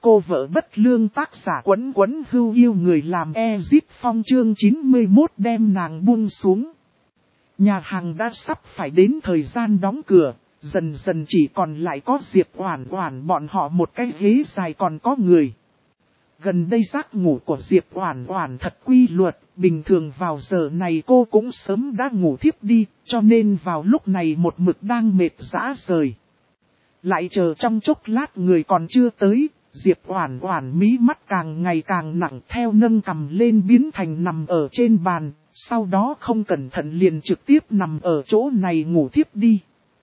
Cô vợ bất lương tác giả Quấn Quấn Hưu yêu người làm Ezip Phong chương 91 đem nàng buông xuống. Nhà hàng đã sắp phải đến thời gian đóng cửa, dần dần chỉ còn lại có Diệp Oản Oản bọn họ một cái ghế dài còn có người. Gần đây giấc ngủ của Diệp Oản Oản thật quy luật, bình thường vào giờ này cô cũng sớm đã ngủ thiếp đi, cho nên vào lúc này một mực đang mệt rã rời. Lại chờ trong chốc lát người còn chưa tới, Diệp Oản Oản mí mắt càng ngày càng nặng theo nâng cằm lên biến thành nằm ở trên bàn, sau đó không cẩn thận liền trực tiếp nằm ở chỗ này ngủ thiếp đi.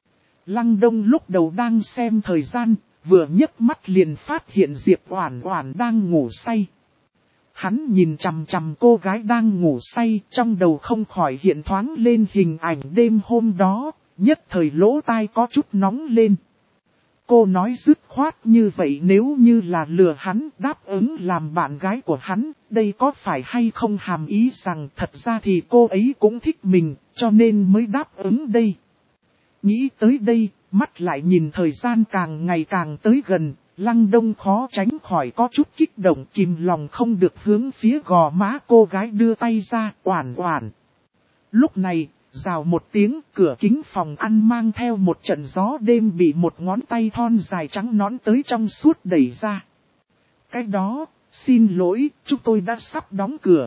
Lăng Đông lúc đầu đang xem thời gian, vừa nhấc mắt liền phát hiện Diệp Oản Oản đang ngủ say. Hắn nhìn chằm chằm cô gái đang ngủ say, trong đầu không khỏi hiện thoáng lên hình ảnh đêm hôm đó, nhất thời lỗ tai có chút nóng lên. Cô nói dứt khoát như vậy nếu như là lừa hắn đáp ứng làm bạn gái của hắn, đây có phải hay không hàm ý rằng thật ra thì cô ấy cũng thích mình, cho nên mới đáp ứng đây. Nghĩ tới đây, mắt lại nhìn thời gian càng ngày càng tới gần, Lăng Đông khó tránh khỏi có chút kích động kìm lòng không được hướng phía gò má cô gái đưa tay ra, Oản Oản. Lúc này, rào một tiếng, cửa kính phòng ăn mang theo một trận gió đêm bị một ngón tay thon dài trắng nõn tới trong suốt đẩy ra. Cái đó, xin lỗi, chúng tôi đã sắp đóng cửa.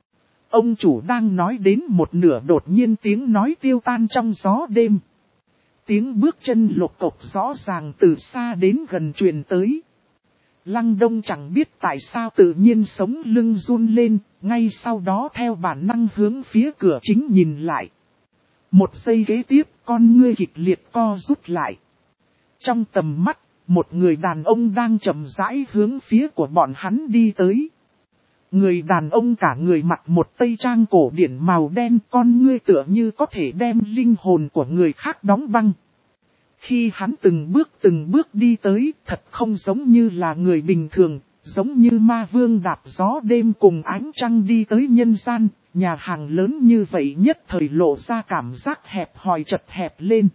Ông chủ đang nói đến một nửa đột nhiên tiếng nói tiêu tan trong gió đêm. Tiếng bước chân lộc cộc rõ ràng từ xa đến gần truyền tới. Lăng Đông chẳng biết tại sao tự nhiên sống lưng run lên, ngay sau đó theo bản năng hướng phía cửa chính nhìn lại. Một giây kế tiếp, con ngươi kịch liệt co rút lại. Trong tầm mắt, một người đàn ông đang chậm rãi hướng phía của bọn hắn đi tới. Người đàn ông cả người mặc một tây trang cổ điển màu đen, con ngươi tựa như có thể đem linh hồn của người khác đóng băng. Khi hắn từng bước đi tới, thật không giống như là người bình thường, giống như ma vương đạp gió đêm cùng ánh trăng đi tới nhân gian, nhà hàng lớn như vậy nhất thời lộ ra cảm giác hẹp hòi chật hẹp lên.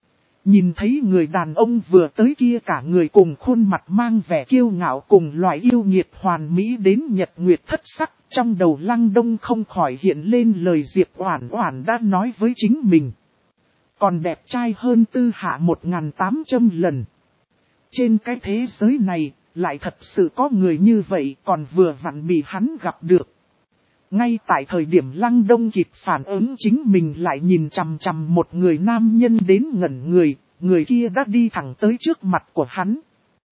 Nhìn thấy người đàn ông vừa tới kia cả người cùng khuôn mặt mang vẻ kiêu ngạo cùng loại yêu nghiệt hoàn mỹ đến nhật nguyệt thất sắc, trong đầu Lăng Đông không khỏi hiện lên lời Diệp Oản Oản đã nói với chính mình. Còn đẹp trai hơn Tư Hạ 1800 lần. Trên cái thế giới này, lại thật sự có người như vậy còn vừa vặn bị hắn gặp được. Ngay tại thời điểm Lăng Đông kịp phản ứng chính mình lại nhìn chằm chằm một người nam nhân đến ngẩn người, người kia đã đi thẳng tới trước mặt của hắn.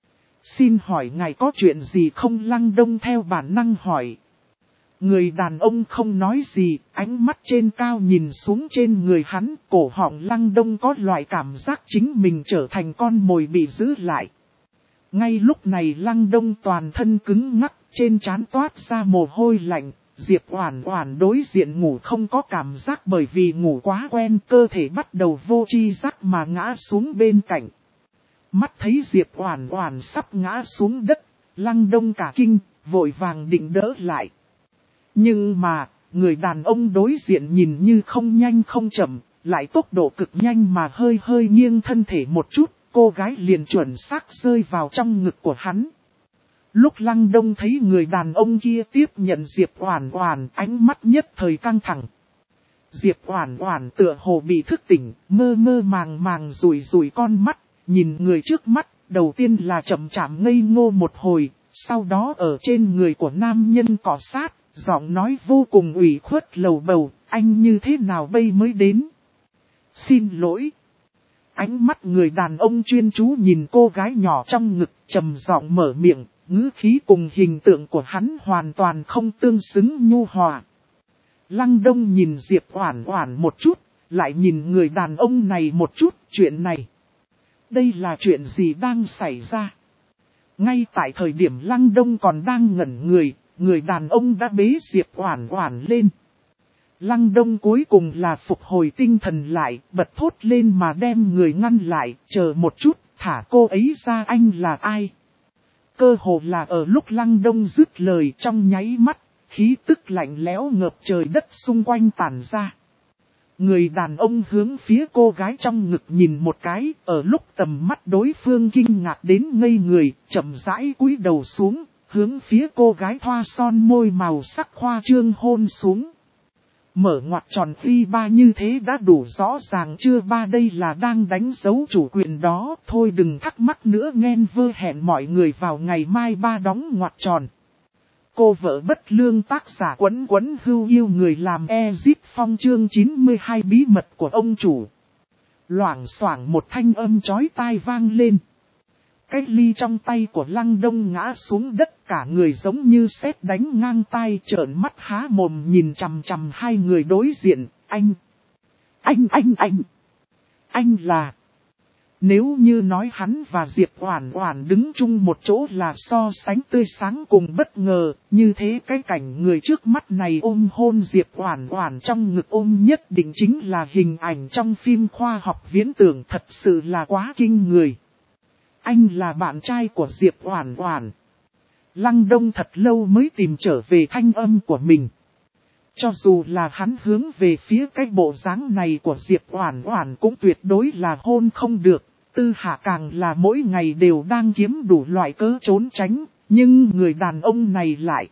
Xin hỏi ngài có chuyện gì không? Lăng Đông theo bản năng hỏi. Người đàn ông không nói gì, ánh mắt trên cao nhìn xuống trên người hắn, cổ họng Lăng Đông có loại cảm giác chính mình trở thành con mồi bị giữ lại. Ngay lúc này Lăng Đông toàn thân cứng ngắc, trên trán toát ra mồ hôi lạnh, Diệp Oản Oản đối diện ngủ không có cảm giác bởi vì ngủ quá quen, cơ thể bắt đầu vô tri giác mà ngã xuống bên cạnh. Mắt thấy Diệp Oản Oản sắp ngã xuống đất, Lăng Đông cả kinh, vội vàng định đỡ lại. Nhưng mà, người đàn ông đối diện nhìn như không nhanh không chậm, lại tốc độ cực nhanh mà hơi nghiêng thân thể một chút, cô gái liền chuẩn xác rơi vào trong ngực của hắn. Lúc Lăng Đông thấy người đàn ông kia tiếp nhận Diệp Oản Oản, ánh mắt nhất thời căng thẳng. Diệp Oản Oản tựa hồ bị thức tỉnh, mơ màng rủi con mắt, nhìn người trước mắt, đầu tiên là chậm chạp ngây ngô một hồi, sau đó ở trên người của nam nhân cọ sát, giọng nói vô cùng ủy khuất lầu bầu, anh như thế nào bây mới đến? Xin lỗi. Ánh mắt người đàn ông chuyên chú nhìn cô gái nhỏ trong ngực, trầm giọng mở miệng, ngữ khí cùng hình tượng của hắn hoàn toàn không tương xứng nhu hòa. Lăng Đông nhìn Diệp Oản Oản một chút, lại nhìn người đàn ông này một chút, chuyện này. Đây là chuyện gì đang xảy ra? Ngay tại thời điểm Lăng Đông còn đang ngẩn người, người đàn ông đã bế Diệp Oản Oản lên. Lăng Đông cuối cùng là phục hồi tinh thần lại, bật thốt lên mà đem người ngăn lại, chờ một chút, thả cô ấy ra. Anh là ai? Cơ hồ là ở lúc Lăng Đông dứt lời trong nháy mắt, khí tức lạnh lẽo ngập trời đất xung quanh tản ra. Người đàn ông hướng phía cô gái trong ngực nhìn một cái, ở lúc tầm mắt đối phương kinh ngạc đến ngây người, chậm rãi cúi đầu xuống, hướng phía cô gái thoa son môi màu sắc khoa trương hôn xuống. Mở ngoặc tròn phi ba như thế đã đủ rõ ràng chưa ba, đây là đang đánh dấu chủ quyền đó, thôi đừng thắc mắc nữa, ghen vơ hẹn mọi người vào ngày mai ba đóng ngoặc tròn. Cô vợ bất lương, tác giả Quấn Quấn Hưu Yêu người làm Ezip Phong, chương 92 bí mật của ông chủ. Loảng xoảng một thanh âm chói tai vang lên. Cái ly trong tay của Lăng Đông ngã xuống đất, cả người giống như sét đánh ngang tai, trợn mắt há mồm nhìn chằm chằm hai người đối diện. Anh là... Nếu như nói hắn và Diệp Oản Oản đứng chung một chỗ là so sánh tươi sáng cùng bất ngờ, như thế cái cảnh người trước mắt này ôm hôn Diệp Oản Oản trong ngực ôm nhất định chính là hình ảnh trong phim khoa học viễn tưởng, thật sự là quá kinh người. Anh là bạn trai của Diệp Oản Oản. Lăng Đông thật lâu mới tìm trở về thanh âm của mình. Cho dù là hắn hướng về phía cái bộ dáng này của Diệp Oản Oản cũng tuyệt đối là hôn không được. Tư Hạ càng là mỗi ngày đều đang kiếm đủ loại cớ trốn tránh, nhưng người đàn ông này lại.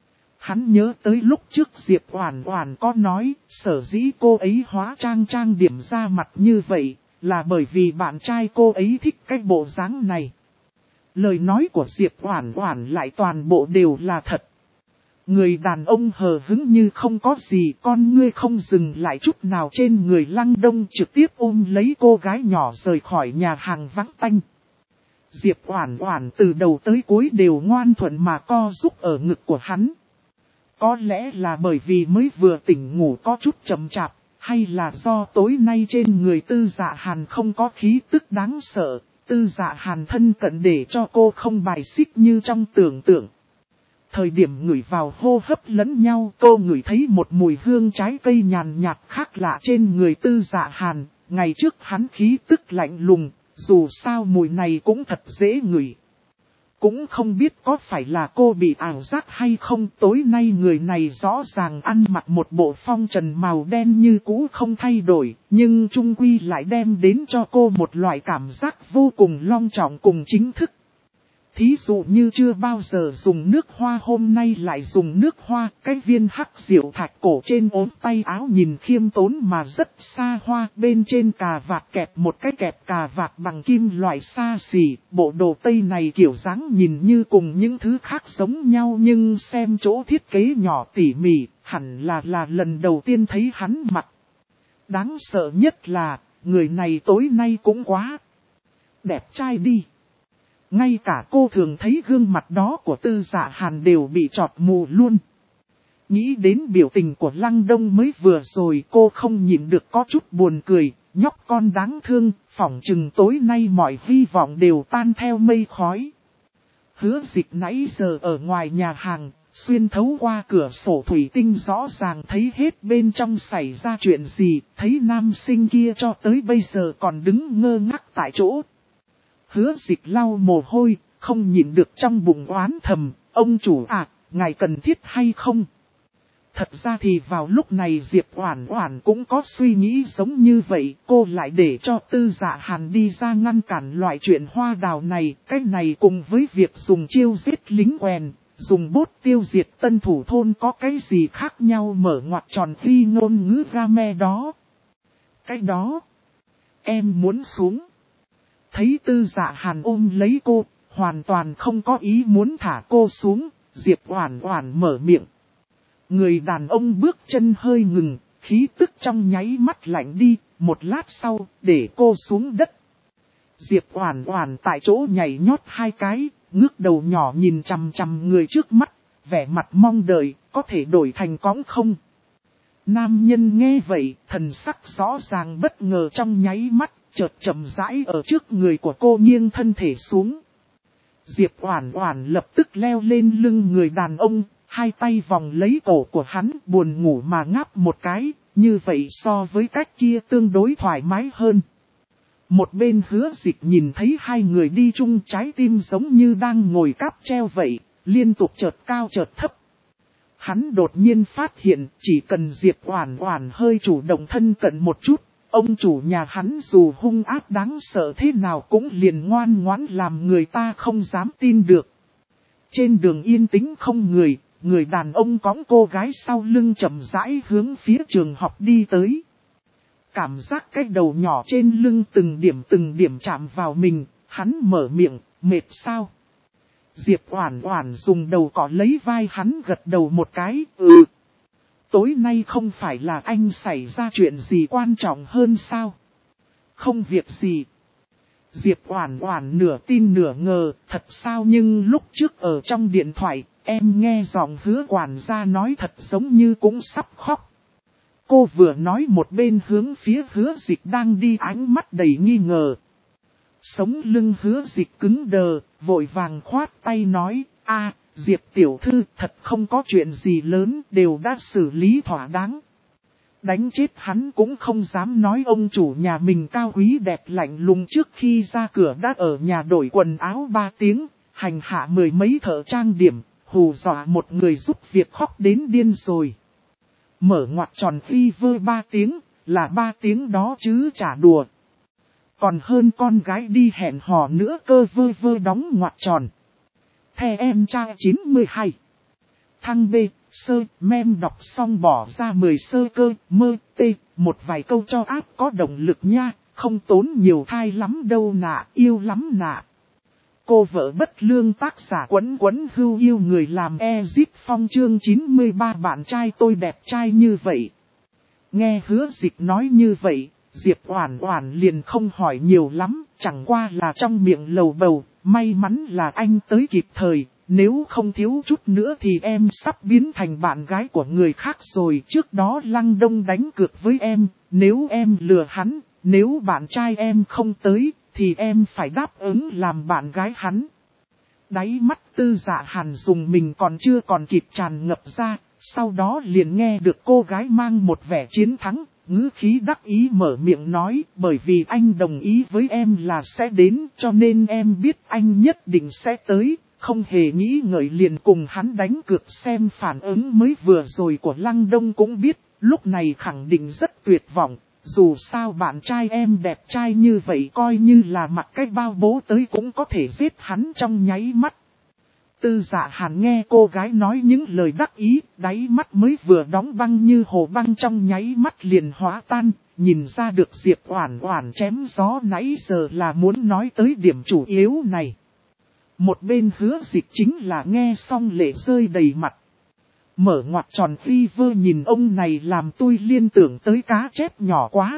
Hắn nhớ tới lúc trước Diệp Oản Oản có nói, sở dĩ cô ấy hóa trang điểm ra mặt như vậy, là bởi vì bạn trai cô ấy thích cái bộ dáng này. Lời nói của Diệp Oản Oản lại toàn bộ đều là thật. Người đàn ông hờ hững như không có gì, con ngươi không dừng lại chút nào trên người Lăng Đông, trực tiếp ôm lấy cô gái nhỏ rời khỏi nhà hàng vắng tanh. Diệp Oản Oản từ đầu tới cuối đều ngoan thuận mà co rúm ở ngực của hắn. Có lẽ là bởi vì mới vừa tỉnh ngủ có chút chậm chạp, hay là do tối nay trên người Tư Dạ Hàn không có khí tức đáng sợ, Tư Dạ Hàn thân cận để cho cô không bài xích như trong tưởng tượng. Thời điểm ngửi vào hô hấp lẫn nhau, cô ngửi thấy một mùi hương trái cây nhàn nhạt khác lạ trên người Tư Dạ Hàn. Ngày trước hắn khí tức lạnh lùng, dù sao mùi này cũng thật dễ ngửi. Cũng không biết có phải là cô bị ảo giác hay không, tối nay người này rõ ràng ăn mặc một bộ phong trần màu đen như cũ không thay đổi, nhưng chung quy lại đem đến cho cô một loại cảm giác vô cùng long trọng cùng chính thức. Thí dụ như chưa bao giờ dùng nước hoa, hôm nay lại dùng nước hoa, cái viên hắc diệu thạch cổ trên ốm tay áo nhìn khiêm tốn mà rất xa hoa, bên trên cà vạt kẹp một cái kẹp cà vạt bằng kim loại xa xỉ, bộ đồ tây này kiểu dáng nhìn như cùng những thứ khác giống nhau nhưng xem chỗ thiết kế nhỏ tỉ mỉ, hẳn là lần đầu tiên thấy hắn mặc. Đáng sợ nhất là, người này tối nay cũng quá đẹp trai đi. Ngay cả cô thường thấy gương mặt đó của Tư Dạ Hàn đều bị chọt mù luôn. Nghĩ đến biểu tình của Lăng Đông mới vừa rồi, cô không nhịn được có chút buồn cười, nhóc con đáng thương, phỏng chừng tối nay mọi hy vọng đều tan theo mây khói. Hứa Dịch nãy giờ ở ngoài nhà hàng, xuyên thấu qua cửa sổ thủy tinh rõ ràng thấy hết bên trong xảy ra chuyện gì, thấy nam sinh kia cho tới bây giờ còn đứng ngơ ngác tại chỗ. Hứa Dịch lau mồ hôi, không nhịn được trong bụng oán thầm, ông chủ à, ngài cần thiết hay không? Thật ra thì vào lúc này Diệp Oản Oản cũng có suy nghĩ giống như vậy, cô lại để cho Tư Dạ Hàn đi ra ngăn cản loại chuyện hoa đào này, cái này cùng với việc dùng chiêu giết lính quèn, dùng bốt tiêu diệt tân thủ thôn có cái gì khác nhau, mở ngoặc tròn khi ngôn ngữ game đó. Cái đó, em muốn xuống. Thấy Tư Dạ Hàn ôm lấy cô, hoàn toàn không có ý muốn thả cô xuống, Diệp Oản Oản mở miệng. Người đàn ông bước chân hơi ngừng, khí tức trong nháy mắt lạnh đi, một lát sau, để cô xuống đất. Diệp Oản Oản tại chỗ nhảy nhót hai cái, ngước đầu nhỏ nhìn chằm chằm người trước mắt, vẻ mặt mong đợi, có thể đổi thành cõng không? Nam nhân nghe vậy, thần sắc rõ ràng bất ngờ trong nháy mắt, chợt chậm rãi ở trước người của cô nghiêng thân thể xuống. Diệp Oản Oản lập tức leo lên lưng người đàn ông, hai tay vòng lấy cổ của hắn, buồn ngủ mà ngáp một cái, như vậy so với cách kia tương đối thoải mái hơn. Một bên Hứa Dịch nhìn thấy hai người đi chung, trái tim giống như đang ngồi cáp treo vậy, liên tục chợt cao chợt thấp. Hắn đột nhiên phát hiện chỉ cần Diệp Oản Oản hơi chủ động thân cận một chút, ông chủ nhà hắn dù hung ác đáng sợ thế nào cũng liền ngoan ngoãn làm người ta không dám tin được. Trên đường yên tĩnh không người, người đàn ông cõng cô gái sau lưng chậm rãi hướng phía trường học đi tới. Cảm giác cái đầu nhỏ trên lưng từng điểm chạm vào mình, hắn mở miệng, mệt sao? Diệp Oản Oản dùng đầu cọ lấy vai hắn gật đầu một cái, Tối nay không phải là anh xảy ra chuyện gì quan trọng hơn sao? Không việc gì. Diệp Oản Oản nửa tin nửa ngờ, thật sao nhưng lúc trước ở trong điện thoại, em nghe giọng Hứa quản gia nói thật giống như cũng sắp khóc. Cô vừa nói một bên hướng phía Hứa Dịch đang đi ánh mắt đầy nghi ngờ. Sống lưng Hứa Dịch cứng đờ, vội vàng khoát tay nói, Diệp tiểu thư thật không có chuyện gì lớn, đều đã xử lý thỏa đáng. Đánh chết hắn cũng không dám nói ông chủ nhà mình cao quý đẹp lạnh lùng trước khi ra cửa đã ở nhà đổi quần áo 3 tiếng, hành hạ mười mấy thợ trang điểm, hù dọa một người giúp việc khóc đến điên rồi. Mở ngoặc tròn phi vơ 3 tiếng, là 3 tiếng đó chứ chả đùa. Còn hơn con gái đi hẹn hò nữa cơ vơ vơ đóng ngoặc tròn. The em trang 92. Thăng B, sơ, mem đọc xong bỏ ra 10 sơ cơ, mơ, tê, một vài câu cho áp có động lực nha, không tốn nhiều thai lắm đâu nạ, yêu lắm nạ. Cô vợ bất lương tác giả quấn quấn hưu yêu người làm Ezip Phong chương 93 bạn trai tôi đẹp trai như vậy. Nghe Hứa Dịch nói như vậy, Diệp Oản Oản liền không hỏi nhiều lắm, chẳng qua là trong miệng lầu bầu, may mắn là anh tới kịp thời, nếu không thiếu chút nữa thì em sắp biến thành bạn gái của người khác rồi. Trước đó Lăng Đông đánh cược với em, nếu em lừa hắn, nếu bạn trai em không tới, thì em phải đáp ứng làm bạn gái hắn. Đáy mắt Tư Dạ Hàn dùng mình còn chưa còn kịp tràn ngập ra, sau đó liền nghe được cô gái mang một vẻ chiến thắng, ngữ khí đắc ý mở miệng nói, bởi vì anh đồng ý với em là sẽ đến, cho nên em biết anh nhất định sẽ tới, không hề nghĩ ngợi liền cùng hắn đánh cược xem phản ứng mới vừa rồi của Lăng Đông cũng biết, lúc này khẳng định rất tuyệt vọng. Dù sao bạn trai em đẹp trai như vậy coi như là mặc cái bao bố tới cũng có thể giết hắn trong nháy mắt. Tư Dạ Hàn nghe cô gái nói những lời đắc ý, đáy mắt mới vừa đóng băng như hồ băng trong nháy mắt liền hóa tan, nhìn ra được Diệp Oản Oản chém gió nãy giờ là muốn nói tới điểm chủ yếu này. Một bên Hứa Dịch chính là nghe xong lệ rơi đầy mặt. Mở ngoặc tròn phi vơ nhìn ông này làm tôi liên tưởng tới cá chép nhỏ quá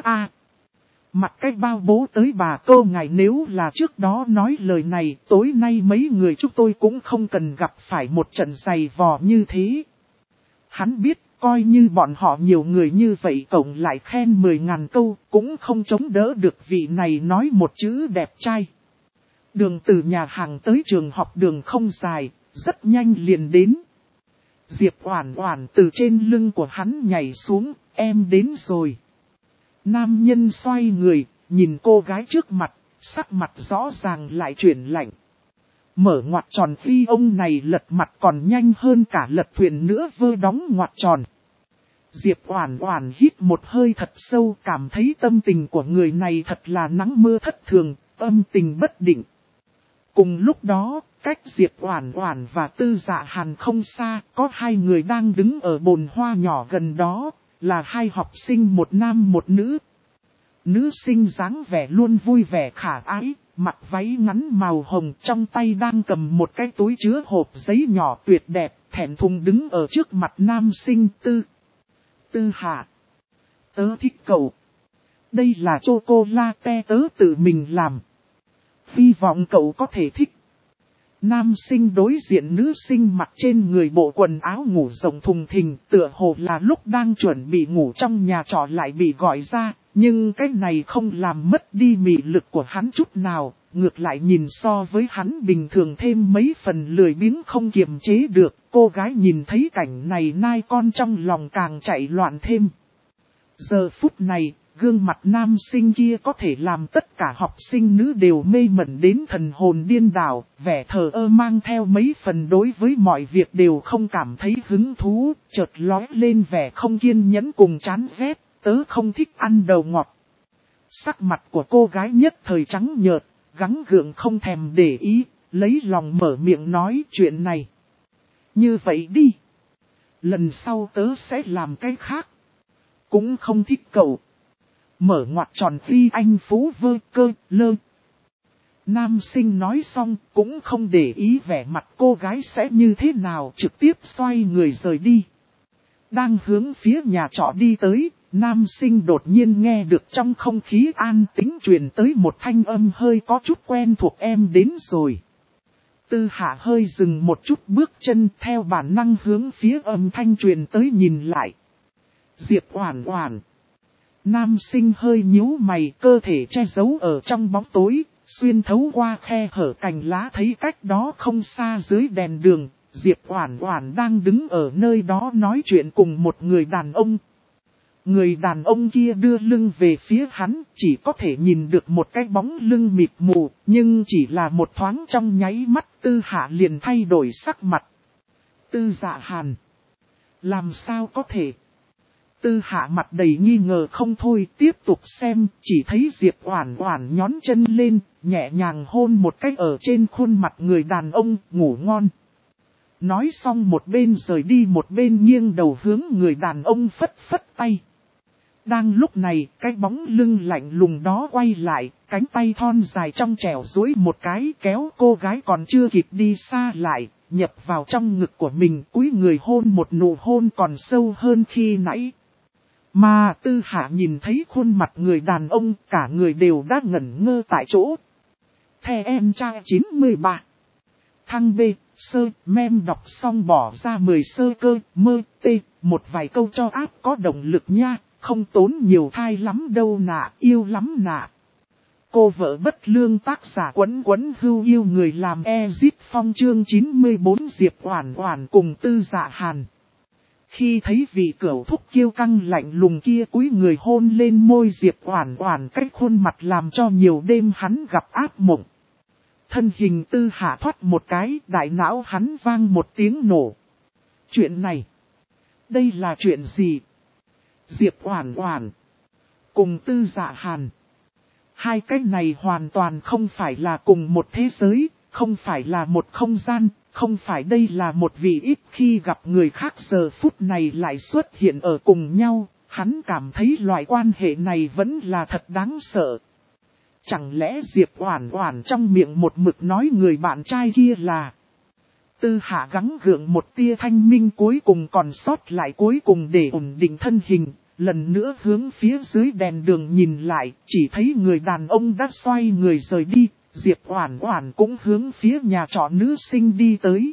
Mặc cái bao bố tới bà cô ngài nếu là trước đó nói lời này, tối nay mấy người chúng tôi cũng không cần gặp phải một trận giày vò như thế. Hắn biết, coi như bọn họ nhiều người như vậy cộng lại khen 10.000 câu, cũng không chống đỡ được vị này nói một chữ đẹp trai. Đường từ nhà hàng tới trường học đường không dài, rất nhanh liền đến. Diệp Oản Oản từ trên lưng của hắn nhảy xuống, em đến rồi. Nam nhân xoay người, nhìn cô gái trước mặt, sắc mặt rõ ràng lại chuyển lạnh. Mở ngoặc tròn phi ông này lật mặt còn nhanh hơn cả lật thuyền nữa vơ đóng ngoặc tròn. Diệp Oản Oản hít một hơi thật sâu cảm thấy tâm tình của người này thật là nắng mưa thất thường, âm tình bất định. Cùng lúc đó, cách Diệp Oản Oản và Tư Dạ Hàn không xa, có hai người đang đứng ở bồn hoa nhỏ gần đó, là hai học sinh một nam một nữ. Nữ sinh dáng vẻ luôn vui vẻ khả ái, mặc váy ngắn màu hồng trong tay đang cầm một cái túi chứa hộp giấy nhỏ tuyệt đẹp, thẹn thùng đứng ở trước mặt nam sinh Tư Hạ. Tớ thích cậu. Đây là chocolate tớ tự mình làm. Hy vọng cậu có thể thích. Nam sinh đối diện nữ sinh mặc trên người bộ quần áo ngủ rộng thùng thình, tựa hồ là lúc đang chuẩn bị ngủ trong nhà trọ lại bị gọi ra, nhưng cái này không làm mất đi mị lực của hắn chút nào, ngược lại nhìn so với hắn bình thường thêm mấy phần lười biếng không kiềm chế được, cô gái nhìn thấy cảnh này nai con trong lòng càng chạy loạn thêm. Giờ phút này, Gương mặt nam sinh kia có thể làm tất cả học sinh nữ đều mê mẩn đến thần hồn điên đảo, vẻ thờ ơ mang theo mấy phần đối với mọi việc đều không cảm thấy hứng thú, chợt lóe lên vẻ không kiên nhẫn cùng chán ghét, tớ không thích ăn đầu ngọt. Sắc mặt của cô gái nhất thời trắng nhợt, gắng gượng không thèm để ý, lấy lòng mở miệng nói chuyện này. Như vậy đi. Lần sau tớ sẽ làm cái khác. Cũng không thích cậu. Mở ngoặc tròn phi anh phú vơ cơ lơ. Nam sinh nói xong cũng không để ý vẻ mặt cô gái sẽ như thế nào, trực tiếp xoay người rời đi. Đang hướng phía nhà trọ đi tới, nam sinh đột nhiên nghe được trong không khí an tĩnh truyền tới một thanh âm hơi có chút quen thuộc, em đến rồi. Tư Hạ hơi dừng một chút bước chân, theo bản năng hướng phía âm thanh truyền tới nhìn lại. Diệp Oản Oản. Nam sinh hơi nhíu mày, cơ thể che giấu ở trong bóng tối, xuyên thấu qua khe hở cành lá thấy cách đó không xa dưới đèn đường, Diệp Oản Oản đang đứng ở nơi đó nói chuyện cùng một người đàn ông. Người đàn ông kia đưa lưng về phía hắn, chỉ có thể nhìn được một cái bóng lưng mịt mù, nhưng chỉ là một thoáng trong nháy mắt Tư Hạ liền thay đổi sắc mặt. Tư Dạ Hàn. Làm sao có thể? Tư Hạ mặt đầy nghi ngờ không thôi, tiếp tục xem, chỉ thấy Diệp Oản Oản nhón chân lên, nhẹ nhàng hôn một cái ở trên khuôn mặt người đàn ông, ngủ ngon. Nói xong một bên rời đi một bên nghiêng đầu hướng người đàn ông phất phất tay. Đang lúc này, cái bóng lưng lạnh lùng đó quay lại, cánh tay thon dài trong trẻo duỗi một cái kéo cô gái còn chưa kịp đi xa lại, nhập vào trong ngực của mình, cúi người hôn một nụ hôn còn sâu hơn khi nãy. Mà Tư Hạ nhìn thấy khuôn mặt người đàn ông, cả người đều đã ngẩn ngơ tại chỗ. The em trai 93. Thăng B, sơ, mem đọc xong bỏ ra 10 sơ cơ, mơ, tê, một vài câu cho áp có động lực nha, không tốn nhiều thai lắm đâu nạ, yêu lắm nạ. Cô vợ bất lương tác giả Quấn Quấn Hưu yêu người làm Ezit Phong chương 94 Diệp Oản Oản cùng Tư Dạ Hàn. Khi thấy vị cửu thúc kiêu căng lạnh lùng kia cúi người hôn lên môi Diệp Oản Oản, cách khuôn mặt làm cho nhiều đêm hắn gặp ác mộng. Thân hình Tư Hạ thoát một cái, đại não hắn vang một tiếng nổ. Chuyện này, đây là chuyện gì? Diệp Oản Oản cùng Tư Dạ Hàn. Hai cái này hoàn toàn không phải là cùng một thế giới, không phải là một không gian, không phải đây là một vị ít khi gặp người khác giờ phút này lại xuất hiện ở cùng nhau, hắn cảm thấy loại quan hệ này vẫn là thật đáng sợ. Chẳng lẽ Diệp Oản Oản trong miệng một mực nói người bạn trai kia là... Tư Hạ gắng gượng một tia thanh minh cuối cùng còn sót lại cuối cùng để ổn định thân hình, lần nữa hướng phía dưới đèn đường nhìn lại, chỉ thấy người đàn ông đã xoay người rời đi, Diệp Oản Oản cũng hướng phía nhà trọ nữ sinh đi tới.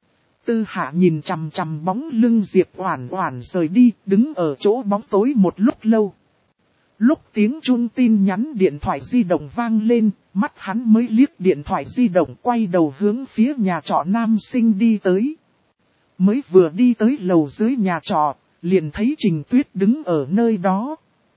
Tư Hạ nhìn chằm chằm bóng lưng Diệp Oản Oản rời đi, đứng ở chỗ bóng tối một lúc lâu. Lúc tiếng chuông tin nhắn điện thoại di động vang lên, mắt hắn mới liếc điện thoại di động, quay đầu hướng phía nhà trọ nam sinh đi tới. Mới vừa đi tới lầu dưới nhà trọ, liền thấy Trình Tuyết đứng ở nơi đó.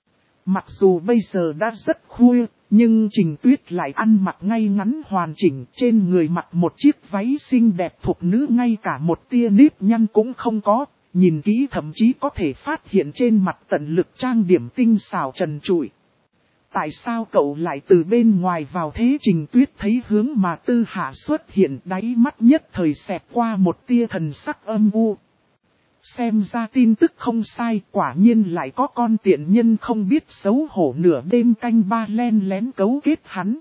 Mặc dù bây giờ đã rất khuya, nhưng Trình Tuyết lại ăn mặc ngay ngắn hoàn chỉnh, trên người mặc một chiếc váy xinh đẹp thục nữ, ngay cả một tia nếp nhăn cũng không có. Nhìn kỹ thậm chí có thể phát hiện trên mặt tận lực trang điểm tinh xảo trần trụi. Tại sao cậu lại từ bên ngoài vào thế? Trình Tuyết thấy hướng mà Tư Hạ xuất hiện, đáy mắt nhất thời xẹt qua một tia thần sắc âm u. Xem ra tin tức không sai, quả nhiên lại có con tiện nhân không biết xấu hổ nửa đêm canh ba len lén cấu kết hắn.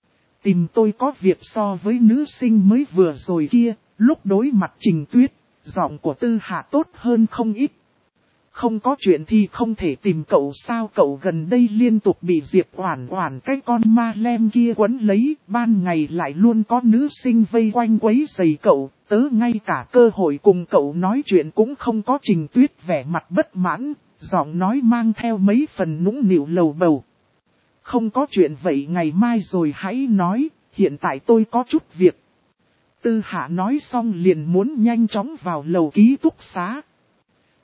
Tìm tôi có việc. So với nữ sinh mới vừa rồi kia, lúc đối mặt Trình Tuyết, giọng của Tư Hạ tốt hơn không ít. Không có chuyện thì không thể tìm cậu sao? Cậu gần đây liên tục bị Diệp Oản Oản cái con ma lem kia quấn lấy, ban ngày lại luôn có nữ sinh vây quanh quấy rầy cậu, tớ ngay cả cơ hội cùng cậu nói chuyện cũng không có. Trình Tuyết vẻ mặt bất mãn, giọng nói mang theo mấy phần nũng nịu lầu bầu. Không có chuyện vậy ngày mai rồi hãy nói, hiện tại tôi có chút việc. Tư Hạ nói xong liền muốn nhanh chóng vào lầu ký túc xá.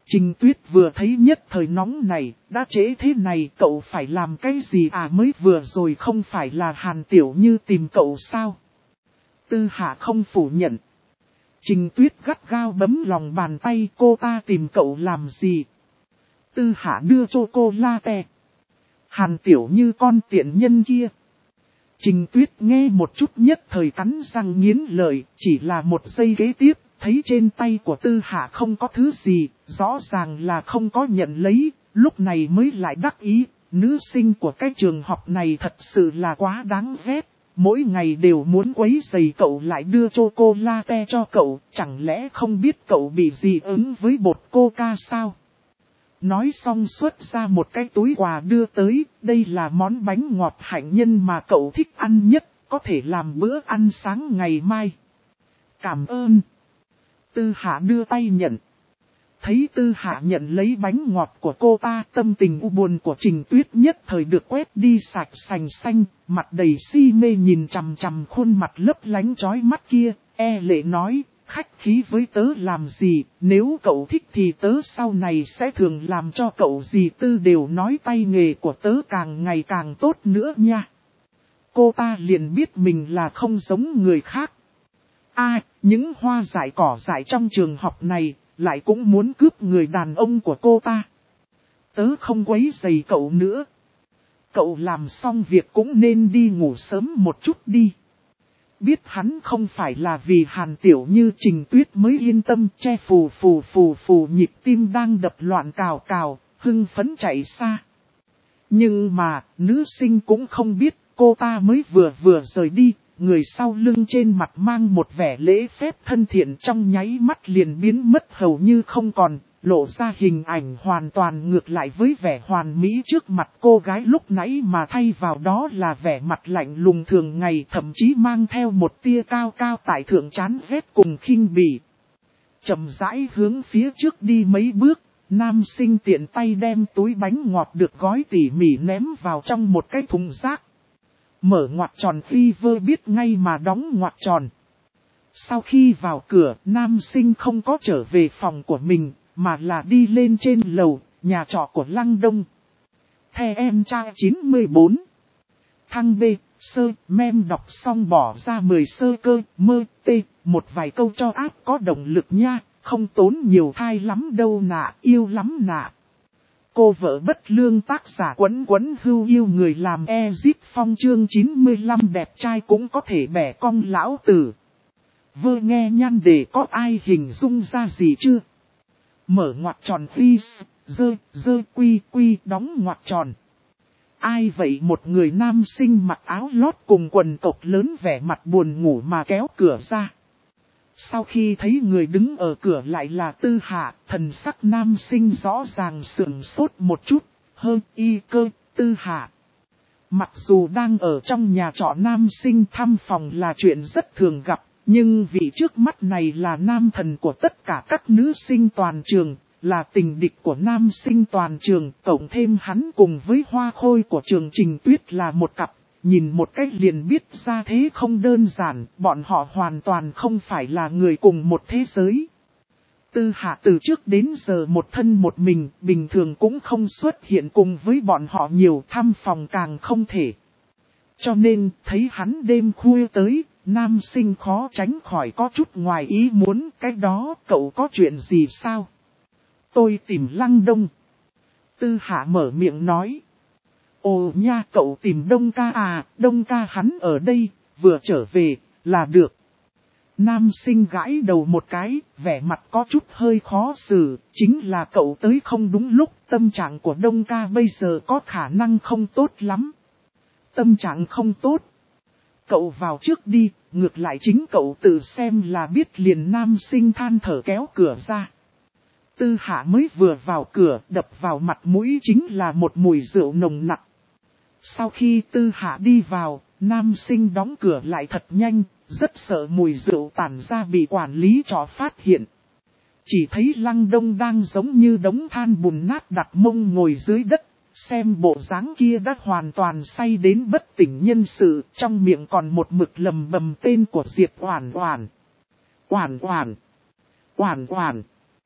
Trình Tuyết vừa thấy nhất thời nóng này, đã trễ thế này cậu phải làm cái gì à, mới vừa rồi không phải là Hàn Tiểu Như tìm cậu sao? Tư Hạ không phủ nhận. Trình Tuyết gắt gao bấm lòng bàn tay, cô ta tìm cậu làm gì? Tư Hạ đưa chocolate. Hàn Tiểu Như con tiện nhân kia. Trình Tuyết nghe một chút nhất thời cắn răng nghiến lợi, chỉ là một giây kế tiếp, thấy trên tay của Tư Hạ không có thứ gì, rõ ràng là không có nhận lấy, lúc này mới lại đắc ý, nữ sinh của cái trường học này thật sự là quá đáng ghét, mỗi ngày đều muốn quấy rầy cậu lại đưa chocolate cho cậu, chẳng lẽ không biết cậu bị dị ứng với bột coca sao? Nói xong xuất ra một cái túi quà đưa tới, đây là món bánh ngọt hạnh nhân mà cậu thích ăn nhất, có thể làm bữa ăn sáng ngày mai. Cảm ơn. Tư Hạ đưa tay nhận. Thấy Tư Hạ nhận lấy bánh ngọt của cô ta, tâm tình u buồn của Trình Tuyết nhất thời được quét đi sạch sành xanh, mặt đầy si mê nhìn chằm chằm khuôn mặt lấp lánh chói mắt kia, e lệ nói, khách khí với tớ làm gì, nếu cậu thích thì tớ sau này sẽ thường làm cho cậu gì. Tư đều nói tay nghề của tớ càng ngày càng tốt nữa nha. Cô ta liền biết mình là không giống người khác. Những hoa dại cỏ dại trong trường học này, lại cũng muốn cướp người đàn ông của cô ta. Tớ không quấy rầy cậu nữa. Cậu làm xong việc cũng nên đi ngủ sớm một chút đi. Biết hắn không phải là vì Hàn Tiểu Như, Trình Tuyết mới yên tâm, che phù nhịp tim đang đập loạn cào cào, hưng phấn chạy xa. Nhưng mà, nữ sinh cũng không biết, cô ta mới vừa rời đi, người sau lưng trên mặt mang một vẻ lễ phép thân thiện trong nháy mắt liền biến mất hầu như không còn, lộ ra hình ảnh hoàn toàn ngược lại với vẻ hoàn mỹ trước mặt cô gái lúc nãy, mà thay vào đó là vẻ mặt lạnh lùng thường ngày, thậm chí mang theo một tia cao cao tại thượng chán ghét cùng khinh bỉ. Chậm rãi hướng phía trước đi mấy bước, nam sinh tiện tay đem túi bánh ngọt được gói tỉ mỉ ném vào trong một cái thùng rác. Mở ngoặc tròn phi vơ biết ngay mà đóng ngoặc tròn. Sau khi vào cửa, nam sinh không có trở về phòng của mình, mà là đi lên trên lầu, nhà trọ của Lăng Đông. The em trai 94. Thăng B, sơ, mem đọc xong bỏ ra 10 sơ cơ, mơ, tê, một vài câu cho áp có động lực nha, không tốn nhiều thai lắm đâu nạ, yêu lắm nạ. Cô vợ bất lương tác giả Quấn Hưu yêu người làm Ezip Phong chương 95 đẹp trai cũng có thể bẻ cong lão tử. Vơ nghe nhan đề có ai hình dung ra gì chưa? Mở ngoặc tròn phi, dơ quy đóng ngoặc tròn. Ai vậy? Một người nam sinh mặc áo lót cùng quần cộc lớn vẻ mặt buồn ngủ mà kéo cửa ra. Sau khi thấy người đứng ở cửa lại là Tư Hạ, thần sắc nam sinh rõ ràng sửng sốt một chút, Tư Hạ. Mặc dù đang ở trong nhà trọ nam sinh thăm phòng là chuyện rất thường gặp, nhưng vị trước mắt này là nam thần của tất cả các nữ sinh toàn trường, là tình địch của nam sinh toàn trường, cộng thêm hắn cùng với hoa khôi của trường Trình Tuyết là một cặp. Nhìn một cách liền biết ra thế không đơn giản, bọn họ hoàn toàn không phải là người cùng một thế giới. Tư Hạ từ trước đến giờ một thân một mình, bình thường cũng không xuất hiện cùng với bọn họ nhiều, thăm phòng càng không thể. Cho nên, thấy hắn đêm khuya tới, nam sinh khó tránh khỏi có chút ngoài ý muốn, cái đó cậu có chuyện gì sao? Tôi tìm Lăng Đông. Tư Hạ mở miệng nói. Ồ nha, cậu tìm Đông ca à, Đông ca hắn ở đây, vừa trở về, là được. Nam sinh gãi đầu một cái, vẻ mặt có chút hơi khó xử, chính là cậu tới không đúng lúc, tâm trạng của Đông ca bây giờ có khả năng không tốt lắm. Tâm trạng không tốt. Cậu vào trước đi, ngược lại chính cậu tự xem là biết liền. Nam sinh than thở kéo cửa ra. Tư Hạ mới vừa vào cửa, đập vào mặt mũi chính là một mùi rượu nồng nặc. Sau khi Tư Hạ đi vào, nam sinh đóng cửa lại thật nhanh, rất sợ mùi rượu tản ra bị quản lý trọ phát hiện. Chỉ thấy Lăng Đông đang giống như đống than bùn nát đặt mông ngồi dưới đất, xem bộ dáng kia đã hoàn toàn say đến bất tỉnh nhân sự, trong miệng còn một mực lầm bầm tên của Diệp Oản Oản. Oản Oản, Oản Oản.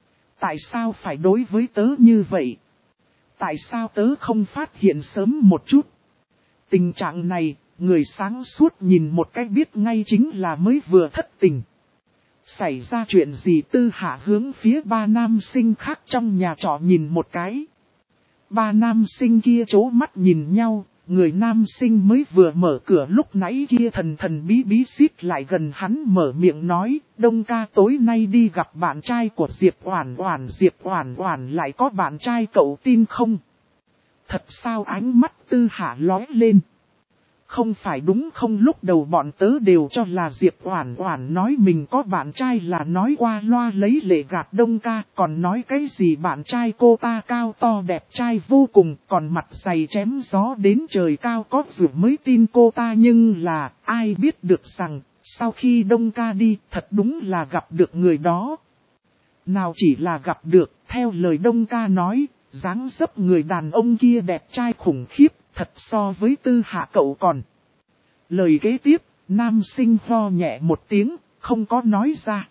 Tại sao phải đối với tớ như vậy? Tại sao tớ không phát hiện sớm một chút? Tình trạng này, người sáng suốt nhìn một cách biết ngay chính là mới vừa thất tình. Xảy ra chuyện gì? Tư Hạ hướng phía ba nam sinh khác trong nhà trọ nhìn một cái. Ba nam sinh kia chố mắt nhìn nhau, người nam sinh mới vừa mở cửa lúc nãy kia thần thần bí bí xít lại gần hắn mở miệng nói, Đông ca tối nay đi gặp bạn trai của Diệp Oản Oản. Diệp Oản Oản lại có bạn trai, cậu tin không? Thật sao? Ánh mắt Tư Hạ lóe lên. Không phải đúng không? Lúc đầu bọn tớ đều cho là Diệp Oản Oản nói mình có bạn trai là nói qua loa lấy lệ gạt Đông ca, còn nói cái gì bạn trai cô ta cao to đẹp trai vô cùng, còn mặt dày chém gió đến trời cao có dù mới tin cô ta. Nhưng là, ai biết được rằng, sau khi Đông ca đi, thật đúng là gặp được người đó. Nào chỉ là gặp được, theo lời Đông ca nói, dáng dấp người đàn ông kia đẹp trai khủng khiếp. Thật so với Tư Hạ cậu còn. Lời kế tiếp, nam sinh ho nhẹ một tiếng, không có nói ra.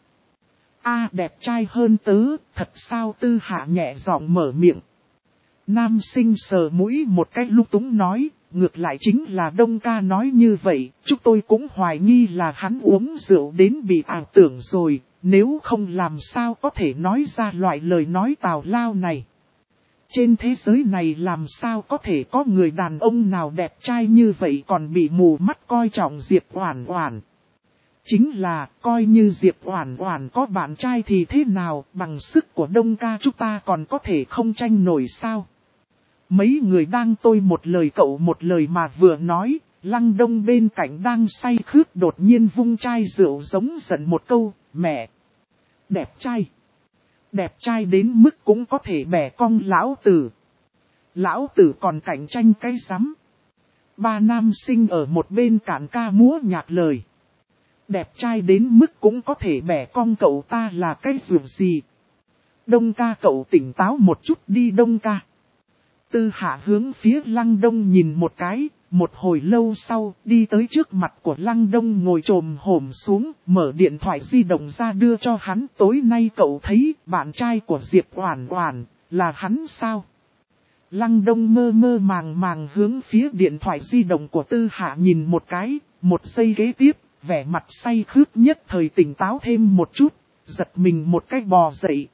Đẹp trai hơn tớ, thật sao? Tư Hạ nhẹ giọng mở miệng. Nam sinh sờ mũi một cách lung túng nói, ngược lại chính là Đông ca nói như vậy, chúng tôi cũng hoài nghi là hắn uống rượu đến bị ảo tưởng rồi, nếu không làm sao có thể nói ra loại lời nói tào lao này. Trên thế giới này làm sao có thể có người đàn ông nào đẹp trai như vậy còn bị mù mắt coi trọng Diệp Oản Oản. Chính là, coi như Diệp Oản Oản có bạn trai thì thế nào, bằng sức của Đông ca chúng ta còn có thể không tranh nổi sao? Mấy người đang tôi một lời cậu một lời mà vừa nói, Lăng Đông bên cạnh đang say khướt đột nhiên vung chai rượu giống giận một câu, mẹ, đẹp trai. Đẹp trai đến mức cũng có thể bẻ cong lão tử. Lão tử còn cạnh tranh cái rắm. Ba nam sinh ở một bên cản ca múa nhạc lời. Đẹp trai đến mức cũng có thể bẻ cong cậu ta là cái ruộng gì. Đông ca cậu tỉnh táo một chút đi Đông ca. Tư Hạ hướng phía Lăng Đông nhìn một cái, một hồi lâu sau đi tới trước mặt của Lăng Đông ngồi trồm hổm xuống, mở điện thoại di động ra đưa cho hắn. Tối nay cậu thấy bạn trai của Diệp Oản Oản, là hắn sao? Lăng Đông mơ mơ màng màng hướng phía điện thoại di động của Tư Hạ nhìn một cái, một giây kế tiếp, vẻ mặt say khướt nhất thời tỉnh táo thêm một chút, giật mình một cái bò dậy.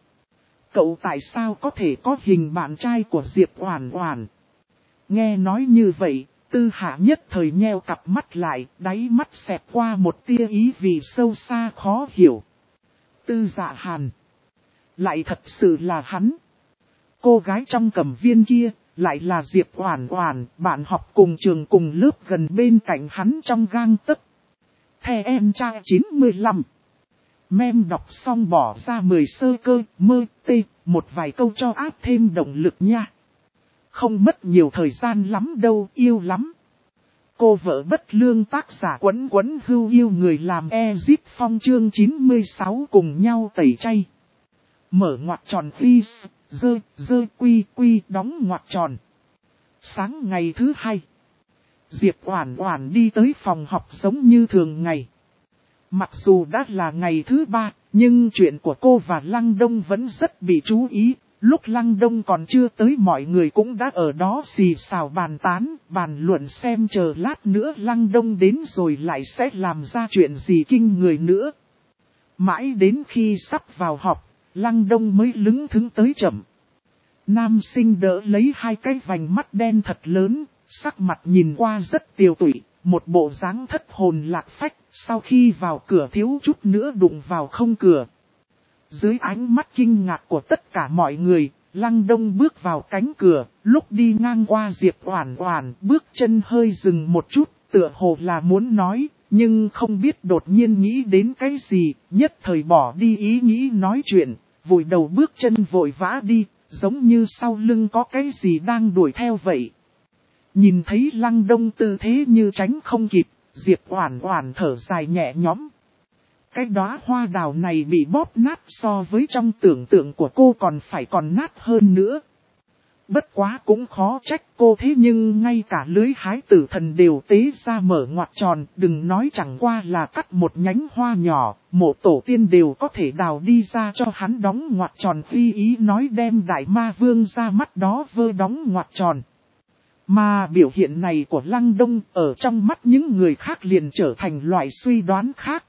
Cậu tại sao có thể có hình bạn trai của Diệp Oản Oản? Nghe nói như vậy, Tư Hạ nhất thời nheo cặp mắt lại, đáy mắt xẹt qua một tia ý vị sâu xa khó hiểu. Tư Dạ Hàn. Lại thật sự là hắn. Cô gái trong cẩm viên kia, lại là Diệp Oản Oản, bạn học cùng trường cùng lớp gần bên cạnh hắn trong gang tấc. The em tra 95. Mem đọc xong bỏ ra 10 sơ cơ, mơ, tê, một vài câu cho áp thêm động lực nha. Không mất nhiều thời gian lắm đâu, yêu lắm. Cô vợ bất lương tác giả Quấn Quấn Hưu yêu người làm Ezip Phong chương 96 cùng nhau tẩy chay. Mở ngoặc tròn please, dơ quy đóng ngoặc tròn. Sáng ngày thứ hai, Diệp Oản Oản đi tới phòng học giống như thường ngày. Mặc dù đã là ngày thứ ba, nhưng chuyện của cô và Lăng Đông vẫn rất bị chú ý. Lúc Lăng Đông còn chưa tới mọi người cũng đã ở đó xì xào bàn tán, bàn luận xem chờ lát nữa Lăng Đông đến rồi lại sẽ làm ra chuyện gì kinh người nữa. Mãi đến khi sắp vào học, Lăng Đông mới lững thững tới chậm. Nam sinh đỡ lấy hai cái vành mắt đen thật lớn, sắc mặt nhìn qua rất tiều tụy, một bộ dáng thất hồn lạc phách, sau khi vào cửa thiếu chút nữa đụng vào không cửa. Dưới ánh mắt kinh ngạc của tất cả mọi người, Lăng Đông bước vào cánh cửa, lúc đi ngang qua Diệp Oản Oản, bước chân hơi dừng một chút, tựa hồ là muốn nói, nhưng không biết đột nhiên nghĩ đến cái gì, nhất thời bỏ đi ý nghĩ nói chuyện, vùi đầu bước chân vội vã đi, giống như sau lưng có cái gì đang đuổi theo vậy. Nhìn thấy Lăng Đông tư thế như tránh không kịp, Diệp Oản Oản thở dài nhẹ nhõm. Cái đóa hoa đào này bị bóp nát so với trong tưởng tượng của cô còn phải còn nát hơn nữa. Bất quá cũng khó trách cô, thế nhưng ngay cả lưới hái tử thần đều tế ra mở ngoặt tròn, đừng nói chẳng qua là cắt một nhánh hoa nhỏ, mộ tổ tiên đều có thể đào đi ra cho hắn đóng ngoặt tròn, phi ý nói đem đại ma vương ra mắt đó vơ đóng ngoặt tròn. Mà biểu hiện này của Lăng Đông ở trong mắt những người khác liền trở thành loại suy đoán khác.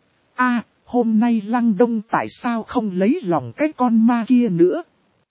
Hôm nay Lăng Đông tại sao không lấy lòng cái con ma kia nữa?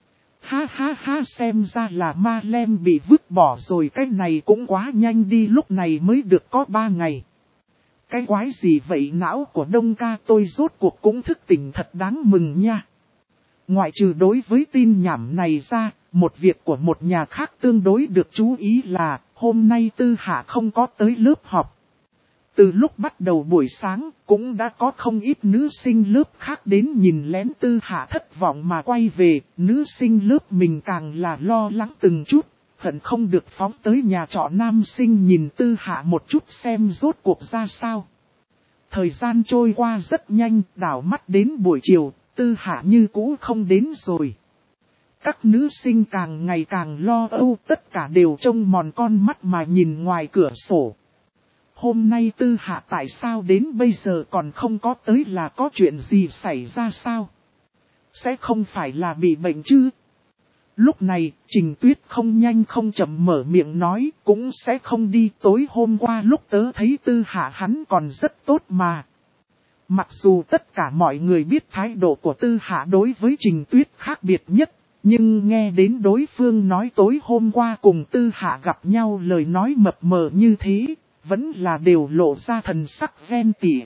Ha ha ha, xem ra là ma lem bị vứt bỏ rồi, cái này cũng quá nhanh đi, lúc này mới được có 3 ngày. Cái quái gì vậy, não của Đông ca tôi rốt cuộc cũng thức tỉnh, thật đáng mừng nha. Ngoại trừ đối với tin nhảm này ra, một việc của một nhà khác tương đối được chú ý là, hôm nay Tư Hạ không có tới lớp học. Từ lúc bắt đầu buổi sáng, cũng đã có không ít nữ sinh lớp khác đến nhìn lén Tư Hạ, thất vọng mà quay về, nữ sinh lớp mình càng là lo lắng từng chút, hận không được phóng tới nhà trọ nam sinh nhìn Tư Hạ một chút xem rốt cuộc ra sao. Thời gian trôi qua rất nhanh, đảo mắt đến buổi chiều, Tư Hạ như cũ không đến rồi. Các nữ sinh càng ngày càng lo âu, tất cả đều trông mòn con mắt mà nhìn ngoài cửa sổ. Hôm nay Tư Hạ tại sao đến bây giờ còn không có tới, là có chuyện gì xảy ra sao? Sẽ không phải là bị bệnh chứ? Lúc này, Trình Tuyết không nhanh không chậm mở miệng nói, cũng sẽ không đi, tối hôm qua lúc tớ thấy Tư Hạ hắn còn rất tốt mà. Mặc dù tất cả mọi người biết thái độ của Tư Hạ đối với Trình Tuyết khác biệt nhất, nhưng nghe đến đối phương nói tối hôm qua cùng Tư Hạ gặp nhau lời nói mập mờ như thế, vẫn là đều lộ ra thần sắc ghen tị.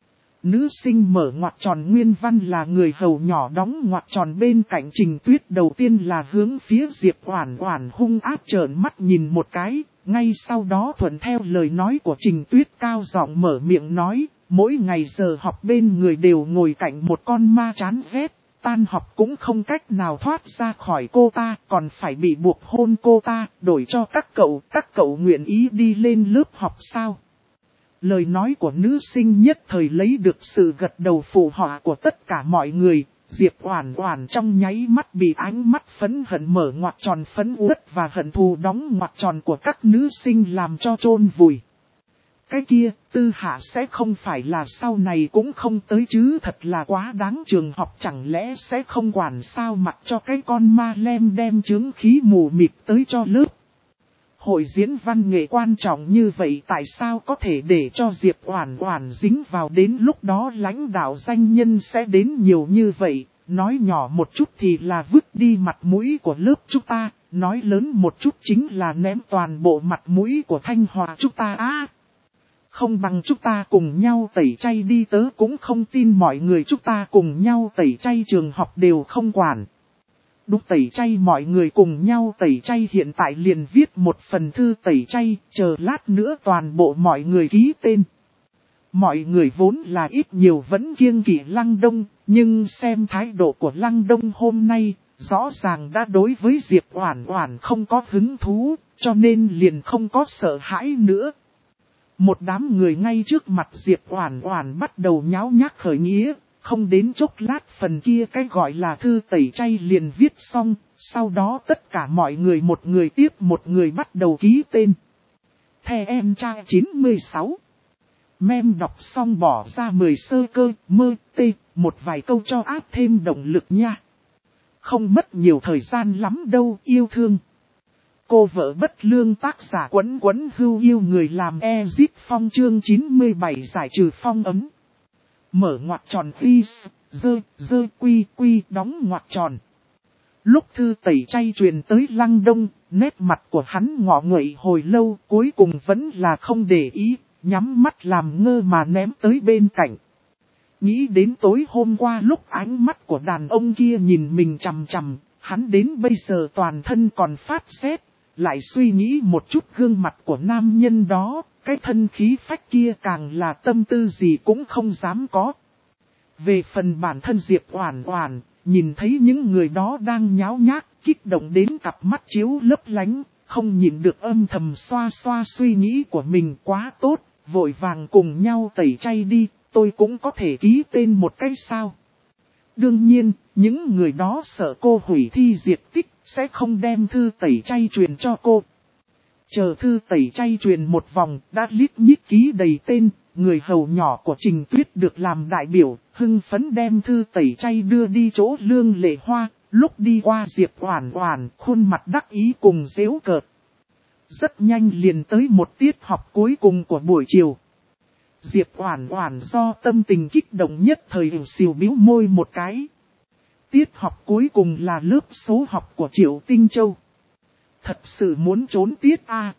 Nữ sinh mở ngoặt tròn Nguyên Văn là người hầu nhỏ đóng ngoặt tròn bên cạnh Trình Tuyết, đầu tiên là hướng phía Diệp Oản Oản hung ác trợn mắt nhìn một cái, ngay sau đó thuận theo lời nói của Trình Tuyết cao giọng mở miệng nói, mỗi ngày giờ học bên người đều ngồi cạnh một con ma chán ghét, tan học cũng không cách nào thoát ra khỏi cô ta, còn phải bị buộc hôn cô ta, đổi cho các cậu nguyện ý đi lên lớp học sao? Lời nói của nữ sinh nhất thời lấy được sự gật đầu phụ họa của tất cả mọi người. Diệp Oản Oản trong nháy mắt bị ánh mắt phẫn hận mở ngoặt tròn phẫn uất và hận thù đóng ngoặt tròn của các nữ sinh làm cho chôn vùi. Cái kia, Tư Hạ sẽ không phải là sau này cũng không tới chứ, thật là quá đáng, trường học chẳng lẽ sẽ không quản sao, mặc cho cái con ma lem đem chướng khí mù mịt tới cho lớp. Hội diễn văn nghệ quan trọng như vậy tại sao có thể để cho Diệp Oản Oản dính vào, đến lúc đó lãnh đạo danh nhân sẽ đến nhiều như vậy, nói nhỏ một chút thì là vứt đi mặt mũi của lớp chúng ta, nói lớn một chút chính là ném toàn bộ mặt mũi của Thanh Hòa chúng ta Không bằng chúng ta cùng nhau tẩy chay đi, tớ cũng không tin mọi người chúng ta cùng nhau tẩy chay trường học đều không quản. Đúng, tẩy chay mọi người cùng nhau tẩy chay, hiện tại liền viết một phần thư tẩy chay, chờ lát nữa toàn bộ mọi người ký tên. Mọi người vốn là ít nhiều vẫn kiêng kỵ Lăng Đông, nhưng xem thái độ của Lăng Đông hôm nay, rõ ràng đã đối với Diệp Oản Oản không có hứng thú, cho nên liền không có sợ hãi nữa. Một đám người ngay trước mặt Diệp Oản Oản bắt đầu nháo nhác khởi nghĩa. Không đến chốc lát phần kia cái gọi là thư tẩy chay liền viết xong, sau đó tất cả mọi người một người tiếp một người bắt đầu ký tên. Thè em trai 96. Mem đọc xong bỏ ra 10 sơ cơ, mơ, tê, một vài câu cho áp thêm động lực nha. Không mất nhiều thời gian lắm đâu, yêu thương. Cô vợ bất lương, tác giả Quấn Quấn Hưu yêu người làm Ezit Phong, chương 97 giải trừ phong ấn. Mở ngoặt tròn phi, dơ quy đóng ngoặt tròn. Lúc thư tẩy chay truyền tới Lăng Đông, nét mặt của hắn ngọ nguậy hồi lâu, cuối cùng vẫn là không để ý, nhắm mắt làm ngơ mà ném tới bên cạnh. Nghĩ đến tối hôm qua lúc ánh mắt của đàn ông kia nhìn mình chằm chằm, hắn đến bây giờ toàn thân còn phát rét, lại suy nghĩ một chút gương mặt của nam nhân đó, cái thân khí phách kia càng là tâm tư gì cũng không dám có. Về phần bản thân Diệp Oản Oản, nhìn thấy những người đó đang nháo nhác, kích động đến cặp mắt chiếu lấp lánh, không nhịn được âm thầm xoa xoa suy nghĩ của mình, quá tốt, vội vàng cùng nhau tẩy chay đi, tôi cũng có thể ký tên một cái sao. Đương nhiên, những người đó sợ cô hủy thi diệt tích, sẽ không đem thư tẩy chay truyền cho cô. Chờ thư tẩy chay truyền một vòng, đã lít nhít ký đầy tên, người hầu nhỏ của Trình Tuyết được làm đại biểu, hưng phấn đem thư tẩy chay đưa đi chỗ Lương Lệ Hoa, lúc đi qua Diệp Oản Oản, khuôn mặt đắc ý cùng giễu cợt. Rất nhanh liền tới một tiết học cuối cùng của buổi chiều. Diệp Oản Oản do tâm tình kích động nhất thời xìu bĩu môi một cái. Tiết học cuối cùng là lớp số học của Triệu Tinh Châu. Thật sự muốn trốn tiết a.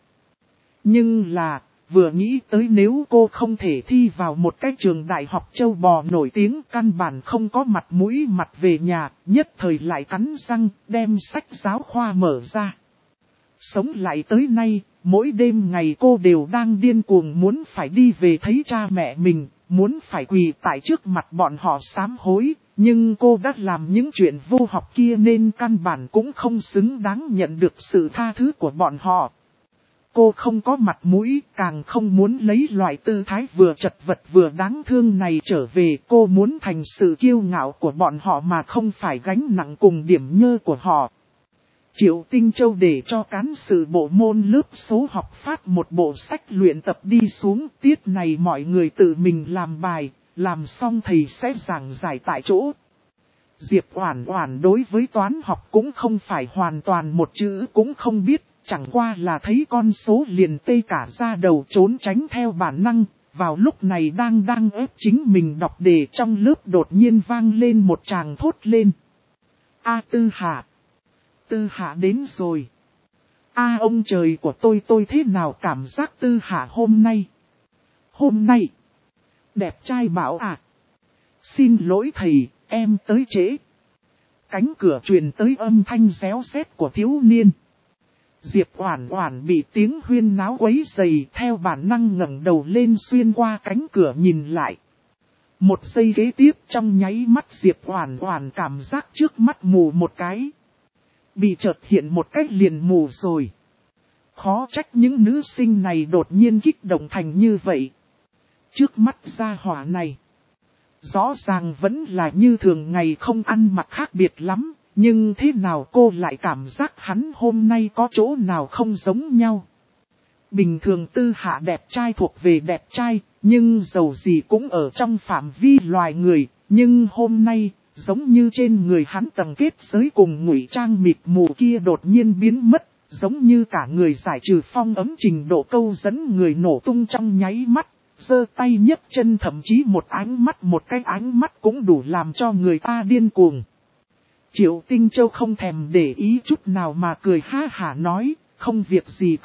Nhưng là, vừa nghĩ tới nếu cô không thể thi vào một cái trường đại học châu bò nổi tiếng, căn bản không có mặt mũi mặt về nhà, nhất thời lại cắn răng, đem sách giáo khoa mở ra. Sống lại tới nay, mỗi đêm ngày cô đều đang điên cuồng muốn phải đi về thấy cha mẹ mình, muốn phải quỳ tại trước mặt bọn họ sám hối, nhưng cô đã làm những chuyện vô học kia nên căn bản cũng không xứng đáng nhận được sự tha thứ của bọn họ. Cô không có mặt mũi, càng không muốn lấy loại tư thái vừa chật vật vừa đáng thương này trở về. Cô muốn thành sự kiêu ngạo của bọn họ mà không phải gánh nặng cùng điểm nhơ của họ. Triệu Tinh Châu để cho cán sự bộ môn lớp số học phát một bộ sách luyện tập đi xuống. Tiết này mọi người tự mình làm bài, làm xong thầy sẽ giảng giải tại chỗ. Diệp Oản Oản đối với toán học cũng không phải hoàn toàn một chữ cũng không biết, chẳng qua là thấy con số liền tê cả da đầu trốn tránh theo bản năng. Vào lúc này đang ép chính mình đọc đề trong lớp đột nhiên vang lên một tràng thốt lên. A Tư Hạ! Tư Hạ đến rồi! A ông trời của tôi thế nào cảm giác Tư Hạ hôm nay? Hôm nay! Đẹp trai bảo à! Xin lỗi thầy, em tới trễ. Cánh cửa truyền tới âm thanh réo rét của thiếu niên. Diệp Oản Oản bị tiếng huyên náo quấy rầy, theo bản năng ngẩng đầu lên xuyên qua cánh cửa nhìn lại. Một giây kế tiếp trong nháy mắt Diệp Oản Oản cảm giác trước mắt mù một cái. Bị chợt hiện một cách liền mù rồi. Khó trách những nữ sinh này đột nhiên kích động thành như vậy. Trước mắt gia hỏa này, rõ ràng vẫn là như thường ngày không ăn mặc khác biệt lắm, nhưng thế nào cô lại cảm giác hắn hôm nay có chỗ nào không giống nhau. Bình thường Tư Hạ đẹp trai thuộc về đẹp trai, nhưng dầu gì cũng ở trong phạm vi loài người, nhưng hôm nay, giống như trên người hắn tầng kết giới cùng ngụy trang mịt mù kia đột nhiên biến mất, giống như cả người giải trừ phong ấm trình độ câu dẫn người nổ tung trong nháy mắt. Giơ tay nhấc chân thậm chí một cái ánh mắt cũng đủ làm cho người ta điên cuồng. Triệu Tinh Châu không thèm để ý chút nào mà cười ha hả nói, không việc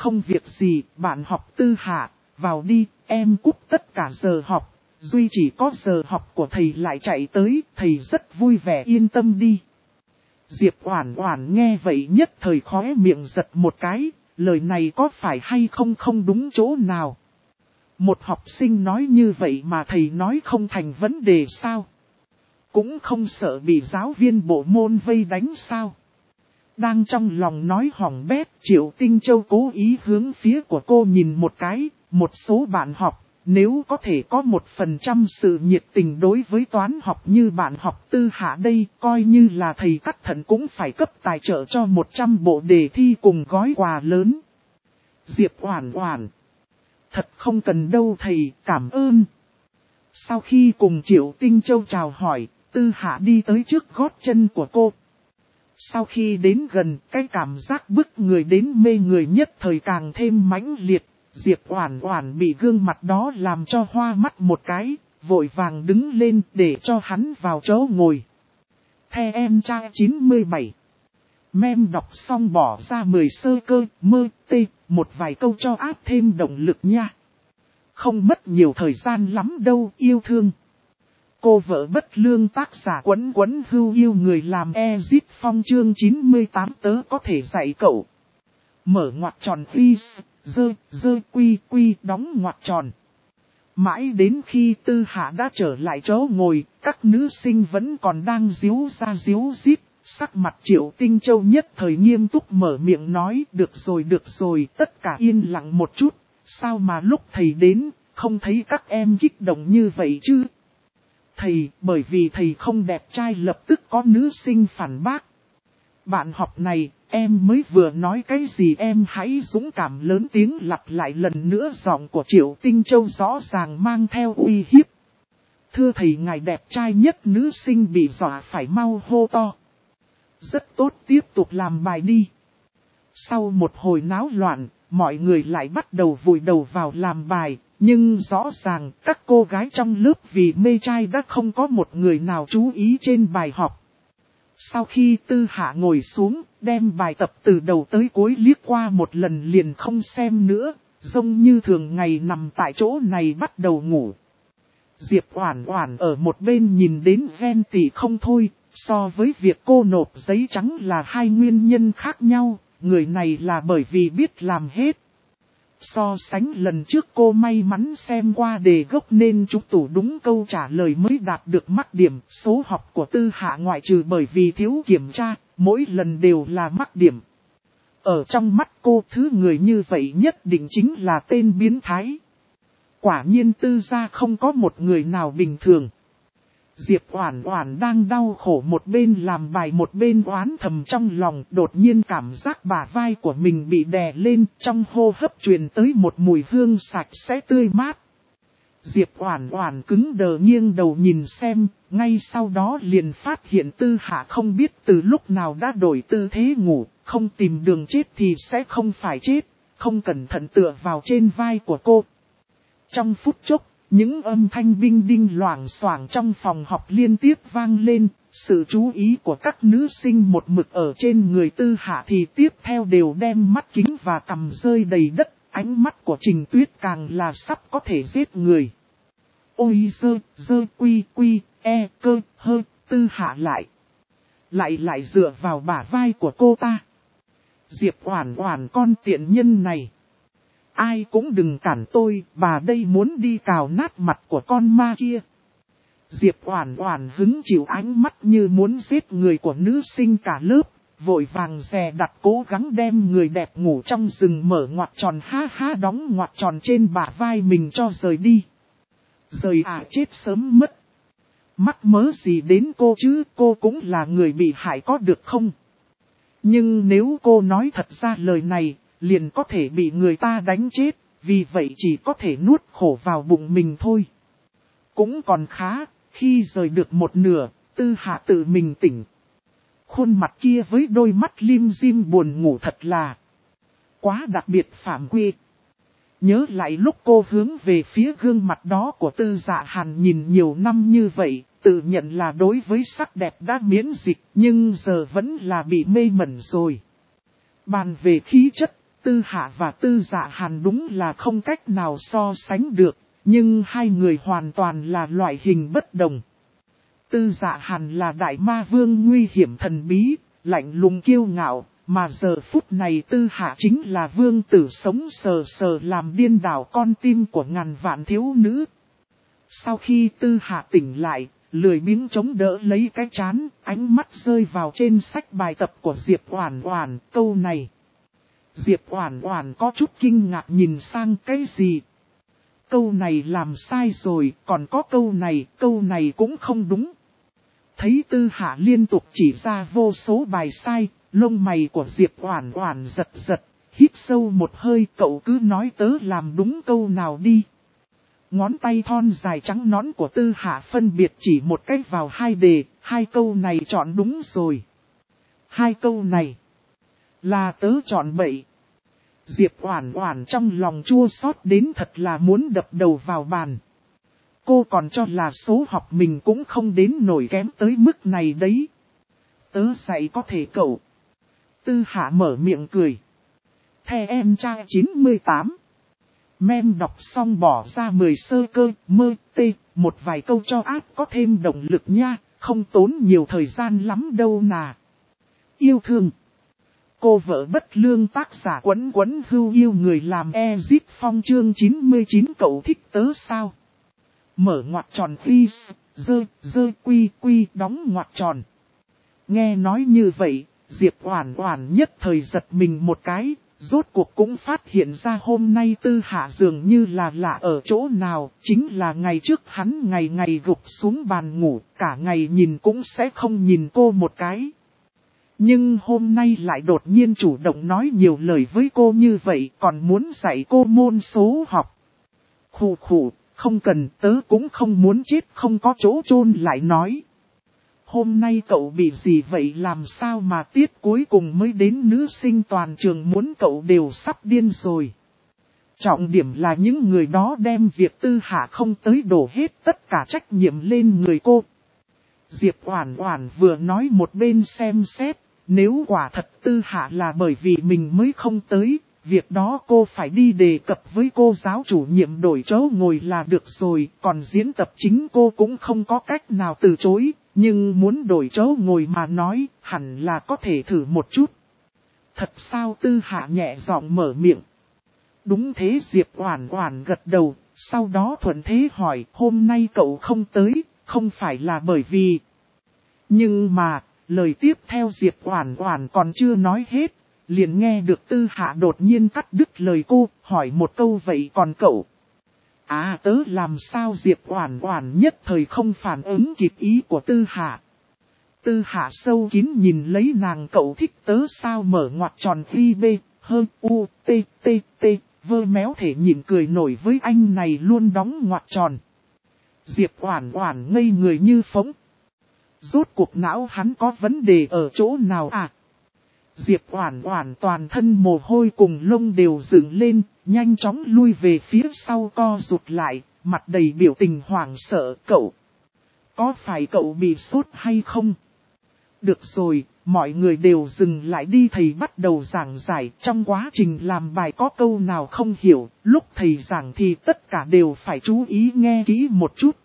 gì, bạn học Tư Hạ, vào đi, em cúp tất cả giờ học, duy chỉ có giờ học của thầy lại chạy tới, thầy rất vui vẻ yên tâm đi. Diệp Oản Oản nghe vậy nhất thời khóe miệng giật một cái, lời này có phải hay không đúng chỗ nào. Một học sinh nói như vậy mà thầy nói không thành vấn đề sao? Cũng không sợ bị giáo viên bộ môn vây đánh sao? Đang trong lòng nói hỏng bét, Triệu Tinh Châu cố ý hướng phía của cô nhìn một cái, một số bạn học, nếu có thể có 1% sự nhiệt tình đối với toán học như bạn học Tư Hạ đây, coi như là thầy cắt thận cũng phải cấp tài trợ cho 100 bộ đề thi cùng gói quà lớn. Diệp Oản Oản: Thật không cần đâu thầy, cảm ơn. Sau khi cùng Triệu Tinh Châu chào hỏi, Tư Hạ đi tới trước gót chân của cô. Sau khi đến gần, cái cảm giác bức người đến mê người nhất thời càng thêm mãnh liệt. Diệp Oản Oản bị gương mặt đó làm cho hoa mắt một cái, vội vàng đứng lên để cho hắn vào chỗ ngồi. The em trai 97. Mem đọc xong bỏ ra 10 sơ cơ, mơ, tê, một vài câu cho áp thêm động lực nha. Không mất nhiều thời gian lắm đâu yêu thương. Cô vợ bất lương tác giả Quấn Quấn Hưu yêu người làm Ezit Phong chương 98 tớ có thể dạy cậu. Mở ngoặc tròn quy đóng ngoặc tròn. Mãi đến khi Tư Hạ đã trở lại chỗ ngồi, các nữ sinh vẫn còn đang díu ra díu dít. Sắc mặt Triệu Tinh Châu nhất thời nghiêm túc mở miệng nói, được rồi, tất cả yên lặng một chút, sao mà lúc thầy đến, không thấy các em kích động như vậy chứ? Thầy, bởi vì thầy không đẹp trai lập tức có nữ sinh phản bác. Bạn học này, em mới vừa nói cái gì em hãy dũng cảm lớn tiếng lặp lại lần nữa, giọng của Triệu Tinh Châu rõ ràng mang theo uy hiếp. Thưa thầy, ngài đẹp trai nhất, nữ sinh bị dọa phải mau hô to. Rất tốt, tiếp tục làm bài đi. Sau một hồi náo loạn, mọi người lại bắt đầu vùi đầu vào làm bài, nhưng rõ ràng các cô gái trong lớp vì mê trai đã không có một người nào chú ý trên bài học. Sau khi Tư Hạ ngồi xuống, đem bài tập từ đầu tới cuối liếc qua một lần liền không xem nữa, giống như thường ngày nằm tại chỗ này bắt đầu ngủ. Diệp Oản Oản ở một bên nhìn đến ghen tị không thôi, so với việc cô nộp giấy trắng là hai nguyên nhân khác nhau, người này là bởi vì biết làm hết. So sánh lần trước cô may mắn xem qua đề gốc nên trúng tủ đúng câu trả lời mới đạt được mắc điểm. Số học của Tư Hạ ngoại trừ bởi vì thiếu kiểm tra, mỗi lần đều là mắc điểm. Ở trong mắt cô, thứ người như vậy nhất định chính là tên biến thái. Quả nhiên Tư gia không có một người nào bình thường. Diệp Oản Oản đang đau khổ một bên làm bài một bên oán thầm trong lòng, đột nhiên cảm giác bả vai của mình bị đè lên, trong hô hấp truyền tới một mùi hương sạch sẽ tươi mát. Diệp Oản Oản cứng đờ nghiêng đầu nhìn xem, ngay sau đó liền phát hiện Tư Hạ không biết từ lúc nào đã đổi tư thế ngủ, không tìm đường chết thì sẽ không phải chết, không cẩn thận tựa vào trên vai của cô. Trong phút chốc, những âm thanh đinh đinh loảng xoảng trong phòng học liên tiếp vang lên, sự chú ý của các nữ sinh một mực ở trên người Tư Hạ thì tiếp theo đều đem mắt kính và cằm rơi đầy đất, ánh mắt của Trình Tuyết càng là sắp có thể giết người. Ôi dơ quy quy, e cơ hơ, Tư Hạ lại dựa vào bả vai của cô ta. Diệp Oản Oản, con tiện nhân này. Ai cũng đừng cản tôi, bà đây muốn đi cào nát mặt của con ma kia. Diệp Oản Oản hứng chịu ánh mắt như muốn giết người của nữ sinh cả lớp, vội vàng dè đặt cố gắng đem người đẹp ngủ trong rừng mở ngoặc tròn ha ha đóng ngoặc tròn trên bả vai mình cho rời đi. Rời à, chết sớm mất. Mắc mớ gì đến cô chứ, cô cũng là người bị hại có được không? Nhưng nếu cô nói thật ra lời này, liền có thể bị người ta đánh chết, vì vậy chỉ có thể nuốt khổ vào bụng mình thôi. Cũng còn khá, khi rời được một nửa, Tư Hạ tự mình tỉnh. Khuôn mặt kia với đôi mắt lim dim buồn ngủ thật là quá đặc biệt phạm quy. Nhớ lại lúc cô hướng về phía gương mặt đó của Tư Dạ Hàn nhìn nhiều năm như vậy, tự nhận là đối với sắc đẹp đã miễn dịch, nhưng giờ vẫn là bị mê mẩn rồi. Bàn về khí chất, Tư Hạ và Tư Dạ Hàn đúng là không cách nào so sánh được, nhưng hai người hoàn toàn là loại hình bất đồng. Tư Dạ Hàn là đại ma vương nguy hiểm thần bí, lạnh lùng kiêu ngạo, mà giờ phút này Tư Hạ chính là vương tử sống sờ sờ làm điên đảo con tim của ngàn vạn thiếu nữ. Sau khi Tư Hạ tỉnh lại, lười biếng chống đỡ lấy cái trán, ánh mắt rơi vào trên sách bài tập của Diệp Oản Oản, câu này. Diệp Oản Oản có chút kinh ngạc nhìn sang cái gì? Câu này làm sai rồi, còn có câu này cũng không đúng. Thấy Tư Hạ liên tục chỉ ra vô số bài sai, lông mày của Diệp Oản Oản giật giật, hít sâu một hơi, cậu cứ nói tớ làm đúng câu nào đi. Ngón tay thon dài trắng nõn của Tư Hạ phân biệt chỉ một cách vào hai đề, hai câu này chọn đúng rồi. Hai câu này là tớ chọn bậy. Diệp Oản Oản trong lòng chua xót đến thật là muốn đập đầu vào bàn. Cô còn cho là số học mình cũng không đến nổi kém tới mức này đấy. Tớ dạy có thể cậu. Tư Hạ mở miệng cười. The em trang 98. Mem đọc xong bỏ ra 10 sơ cơ, mơ, tê, một vài câu cho áp có thêm động lực nha, không tốn nhiều thời gian lắm đâu nà. Yêu thương. Cô vợ bất lương tác giả Quấn Quấn Hưu yêu người làm Ezip Phong chương 99 cậu thích tớ sao? Mở ngoặc tròn phi, dơ quy quy đóng ngoặc tròn. Nghe nói như vậy, Diệp Oản Oản nhất thời giật mình một cái, rốt cuộc cũng phát hiện ra hôm nay Tư Hạ dường như là lạ ở chỗ nào, chính là ngày trước hắn ngày ngày gục xuống bàn ngủ, cả ngày nhìn cũng sẽ không nhìn cô một cái. Nhưng hôm nay lại đột nhiên chủ động nói nhiều lời với cô như vậy, còn muốn dạy cô môn số học. Khụ khụ, không cần, tớ cũng không muốn chết không có chỗ chôn lại nói. Hôm nay cậu bị gì vậy, làm sao mà tiết cuối cùng mới đến, nữ sinh toàn trường muốn cậu đều sắp điên rồi. Trọng điểm là những người đó đem việc Tư Hạ không tới đổ hết tất cả trách nhiệm lên người cô. Diệp Oản Oản vừa nói một bên xem xét, nếu quả thật Tư Hạ là bởi vì mình mới không tới, việc đó cô phải đi đề cập với cô giáo chủ nhiệm đổi chỗ ngồi là được rồi, còn diễn tập chính cô cũng không có cách nào từ chối, nhưng muốn đổi chỗ ngồi mà nói, hẳn là có thể thử một chút. Thật sao, Tư Hạ nhẹ giọng mở miệng. Đúng thế, Diệp Oản Oản gật đầu, sau đó thuận thế hỏi, hôm nay cậu không tới, không phải là bởi vì... Nhưng mà, lời tiếp theo Diệp Oản Oản còn chưa nói hết, liền nghe được Tư Hạ đột nhiên cắt đứt lời cô, hỏi một câu, vậy còn cậu? À, tớ làm sao? Diệp Oản Oản nhất thời không phản ứng kịp ý của Tư Hạ. Tư Hạ sâu kín nhìn lấy nàng, cậu thích tớ sao, mở ngoặc tròn ghi b, hơn u, t, t, t, vơ méo thể nhịn cười nổi với anh này luôn đóng ngoặc tròn. Diệp Oản Oản ngây người như phỗng. Rốt cuộc não hắn có vấn đề ở chỗ nào à? Diệp Oản Oản toàn thân mồ hôi cùng lông đều dựng lên, nhanh chóng lui về phía sau co rụt lại, mặt đầy biểu tình hoảng sợ. Cậu, có phải cậu bị sốt hay không? Được rồi, mọi người đều dừng lại đi, thầy bắt đầu giảng giải. Trong quá trình làm bài có câu nào không hiểu, lúc thầy giảng thì tất cả đều phải chú ý nghe kỹ một chút.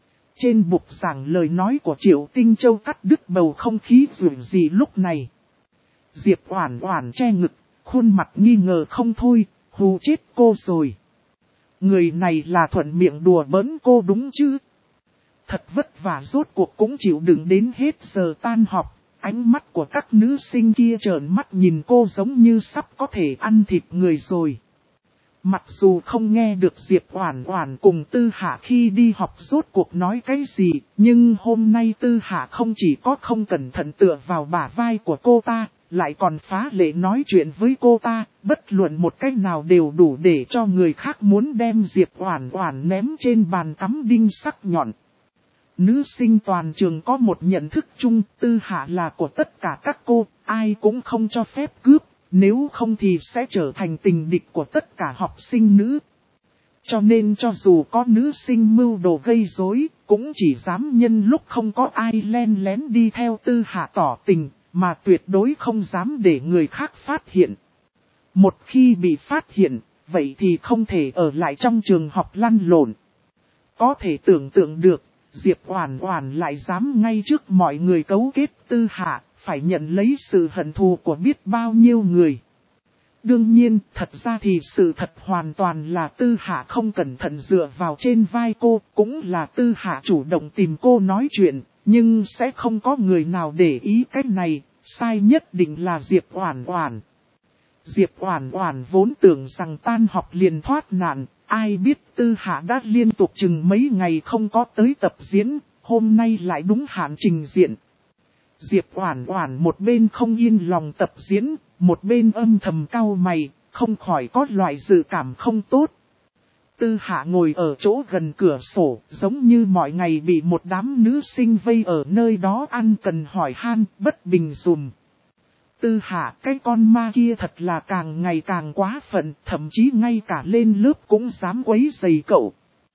Trên bục giảng lời nói của Triệu Tinh Châu cắt đứt bầu không khí rủi gì lúc này. Diệp Oản Oản che ngực, khuôn mặt nghi ngờ không thôi, hù chết cô rồi. Người này là thuận miệng đùa bỡn cô đúng chứ? Thật vất vả rốt cuộc cũng chịu đựng đến hết giờ tan học, ánh mắt của các nữ sinh kia trợn mắt nhìn cô giống như sắp có thể ăn thịt người rồi. Mặc dù không nghe được Diệp Oản Oản cùng Tư Hạ khi đi học rốt cuộc nói cái gì, nhưng hôm nay Tư Hạ không chỉ có không cẩn thận tựa vào bả vai của cô ta, lại còn phá lệ nói chuyện với cô ta, bất luận một cách nào đều đủ để cho người khác muốn đem Diệp Oản Oản ném trên bàn cắm đinh sắc nhọn. Nữ sinh toàn trường có một nhận thức chung, Tư Hạ là của tất cả các cô, ai cũng không cho phép cướp, nếu không thì sẽ trở thành tình địch của tất cả học sinh nữ. Cho nên cho dù có nữ sinh mưu đồ gây rối, cũng chỉ dám nhân lúc không có ai len lén đi theo Tư Hạ tỏ tình, mà tuyệt đối không dám để người khác phát hiện. Một khi bị phát hiện, vậy thì không thể ở lại trong trường học lăn lộn. Có thể tưởng tượng được, Diệp Oản Oản lại dám ngay trước mọi người cấu kết Tư Hạ, phải nhận lấy sự hận thù của biết bao nhiêu người. Đương nhiên, thật ra thì sự thật hoàn toàn là Tư Hạ không cẩn thận dựa vào trên vai cô, cũng là Tư Hạ chủ động tìm cô nói chuyện, nhưng sẽ không có người nào để ý cái này, sai nhất định là Diệp Oản Oản. Diệp Oản Oản vốn tưởng rằng tan học liền thoát nạn, ai biết Tư Hạ đã liên tục chừng mấy ngày không có tới tập diễn, hôm nay lại đúng hạn trình diện. Diệp Oản Oản một bên không yên lòng tập diễn, một bên âm thầm cau mày, không khỏi có loại dự cảm không tốt. Tư Hạ ngồi ở chỗ gần cửa sổ, giống như mọi ngày bị một đám nữ sinh vây ở nơi đó ăn cần hỏi han, bất bình dùm. Tư Hạ, cái con ma kia thật là càng ngày càng quá phận, thậm chí ngay cả lên lớp cũng dám quấy rầy cậu.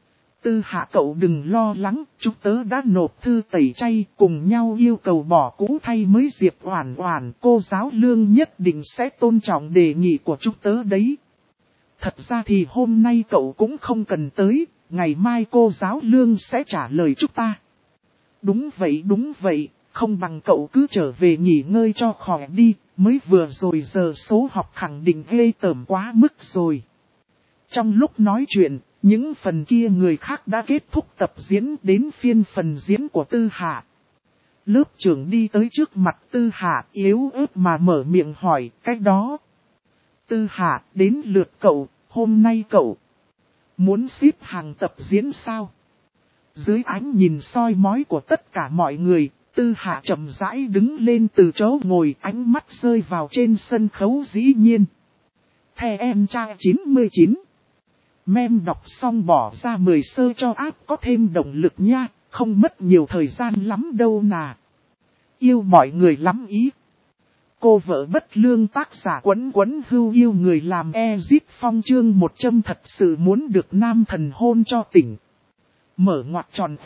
Tư Hạ, cậu đừng lo lắng, chúng tớ đã nộp thư tẩy chay, cùng nhau yêu cầu bỏ cũ thay mới. Diệp Oản Oản, cô giáo Lương nhất định sẽ tôn trọng đề nghị của chúng tớ đấy. Thật ra thì hôm nay cậu cũng không cần tới, ngày mai cô giáo Lương sẽ trả lời chúng ta. Đúng vậy, không bằng cậu cứ trở về nghỉ ngơi cho khỏe đi, mới vừa rồi giờ số học khẳng định ghê tởm quá mức rồi. Trong lúc nói chuyện, những phần kia người khác đã kết thúc tập diễn, đến phiên phần diễn của Tư Hạ. Lớp trưởng đi tới trước mặt Tư Hạ, yếu ớt mà mở miệng hỏi, cái đó. Tư Hạ, đến lượt cậu, hôm nay cậu muốn xếp hàng tập diễn sao? Dưới ánh nhìn soi mói của tất cả mọi người, Tư Hạ chậm rãi đứng lên từ chỗ ngồi, ánh mắt rơi vào trên sân khấu dĩ nhiên. The em trang 99. Mem đọc xong bỏ ra 10 sơ cho app có thêm động lực nha, không mất nhiều thời gian lắm đâu nà. Yêu mọi người lắm ý. Cô vợ bất lương tác giả Quấn Quấn Hưu yêu người làm Ezit Phong chương 100 thật sự muốn được nam thần hôn cho tỉnh. Mở ngoặc tròn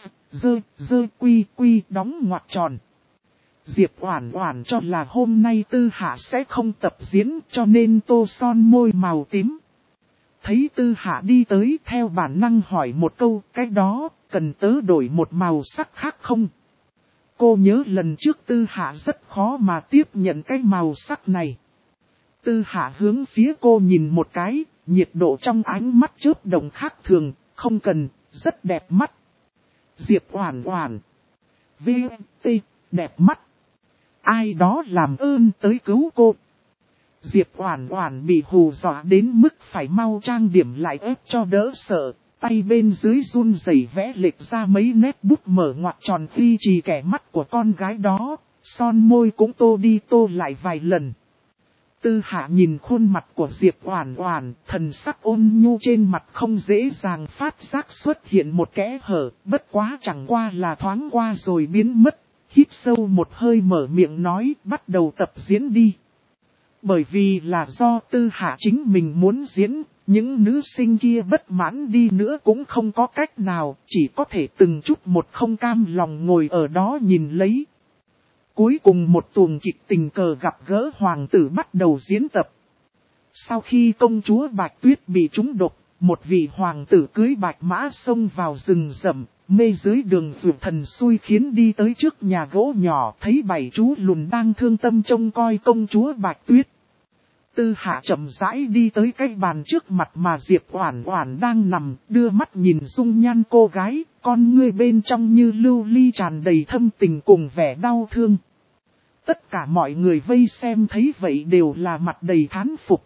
quy đóng ngoặc tròn. Diệp Oản Oản cho là hôm nay Tư Hạ sẽ không tập diễn cho nên tô son môi màu tím. Thấy Tư Hạ đi tới theo bản năng hỏi một câu, cái đó, cần tớ đổi một màu sắc khác không? Cô nhớ lần trước Tư Hạ rất khó mà tiếp nhận cái màu sắc này. Tư Hạ hướng phía cô nhìn một cái, nhiệt độ trong ánh mắt chớp động khác thường, không cần, rất đẹp mắt. Diệp Oản Oản. V.T. đẹp mắt. Ai đó làm ơn tới cứu cô. Diệp Oản Oản bị hù dọa đến mức phải mau trang điểm lại ép cho đỡ sợ, tay bên dưới run rẩy vẽ lệch ra mấy nét bút mở ngoặc tròn khi trì kẻ mắt của con gái đó, son môi cũng tô đi tô lại vài lần. Tư Hạ nhìn khuôn mặt của Diệp Oản Oản, thần sắc ôn nhu trên mặt không dễ dàng phát giác xuất hiện một kẽ hở, bất quá chẳng qua là thoáng qua rồi biến mất, hít sâu một hơi mở miệng nói, bắt đầu tập diễn đi. Bởi vì là do Tư Hạ chính mình muốn diễn, những nữ sinh kia bất mãn đi nữa cũng không có cách nào, chỉ có thể từng chút một không cam lòng ngồi ở đó nhìn lấy. Cuối cùng một tuồng kịch tình cờ gặp gỡ hoàng tử bắt đầu diễn tập. Sau khi công chúa Bạch Tuyết bị trúng độc, một vị hoàng tử cưới bạch mã xông vào rừng rậm, mê dưới đường vượt thần xui khiến đi tới trước nhà gỗ nhỏ thấy bảy chú lùn đang thương tâm trông coi công chúa Bạch Tuyết. Tư Hạ chậm rãi đi tới cái bàn trước mặt mà Diệp Oản Oản đang nằm, đưa mắt nhìn dung nhan cô gái, con ngươi bên trong như lưu ly tràn đầy thâm tình cùng vẻ đau thương. Tất cả mọi người vây xem thấy vậy đều là mặt đầy thán phục.